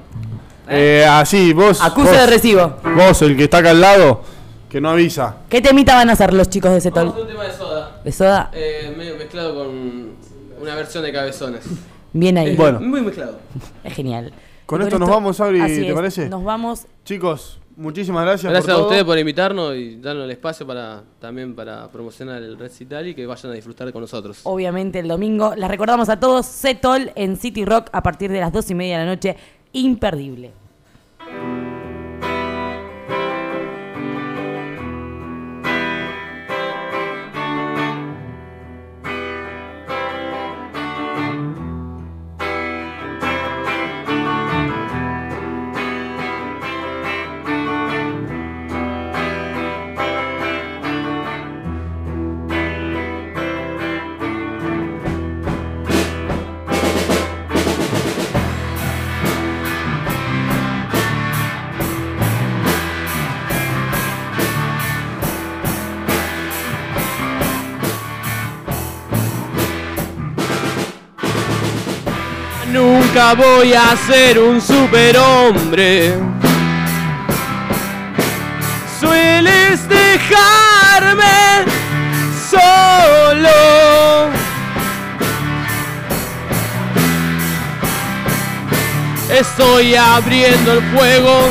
[SPEAKER 3] Eh, así, vos.
[SPEAKER 2] Acuse
[SPEAKER 3] vos-
[SPEAKER 2] de recibo.
[SPEAKER 3] Vos, el que está acá al lado, que no avisa.
[SPEAKER 2] ¿Qué temita van a hacer los chicos de ese
[SPEAKER 6] Vamos a
[SPEAKER 2] tol?
[SPEAKER 6] hacer un tema de soda.
[SPEAKER 2] ¿De soda?
[SPEAKER 6] Eh, medio mezclado con una versión de Cabezones.
[SPEAKER 2] Bien ahí.
[SPEAKER 6] Eh,
[SPEAKER 3] Bueno.
[SPEAKER 6] Muy mezclado.
[SPEAKER 2] Es genial.
[SPEAKER 3] Con
[SPEAKER 2] Y
[SPEAKER 3] esto nos vamos, Sabri,
[SPEAKER 2] así
[SPEAKER 3] ¿te
[SPEAKER 2] es,
[SPEAKER 3] parece?
[SPEAKER 2] Nos vamos.
[SPEAKER 3] Chicos, muchísimas gracias,
[SPEAKER 6] Gracias
[SPEAKER 3] por
[SPEAKER 6] a
[SPEAKER 3] todo.
[SPEAKER 6] ustedes por invitarnos y darnos el espacio para también para promocionar el recital y que vayan a disfrutar con nosotros.
[SPEAKER 2] Obviamente el domingo. Les recordamos a todos, C-Tol en City Rock a partir de las dos y media de la noche. Imperdible.
[SPEAKER 6] Nunca voy a ser un superhombre. Sueles dejarme solo. Estoy abriendo el fuego,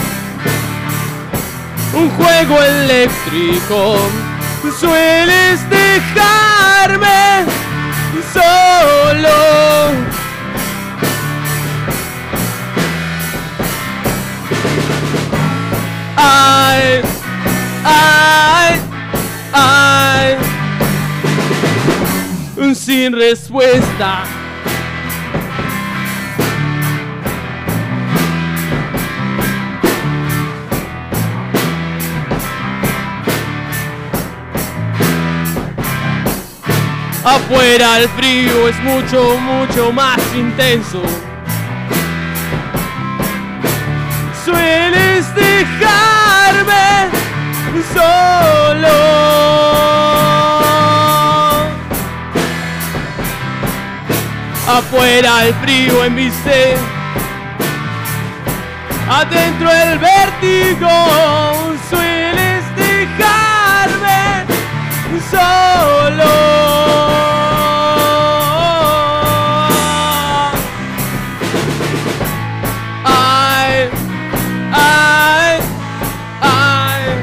[SPEAKER 6] un juego eléctrico. Sueles dejarme solo. Ay, ay, ay, sin respuesta. Afuera el frío es mucho, mucho más intenso. Sueles dejarme solo. Afuera el frío embiste, adentro el vértigo. Sueles dejarme solo. Ay, ay, ay.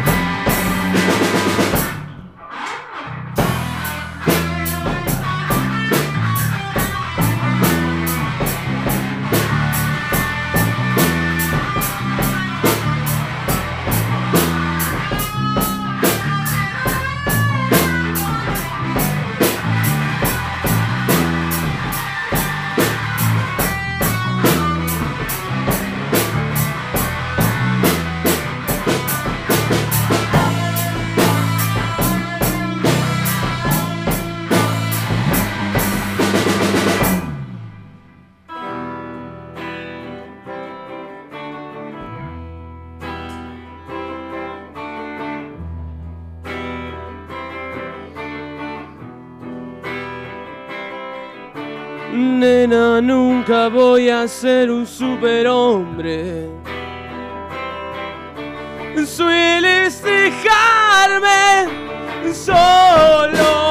[SPEAKER 6] Nena, nunca voy a ser un superhombre. Sueles dejarme solo.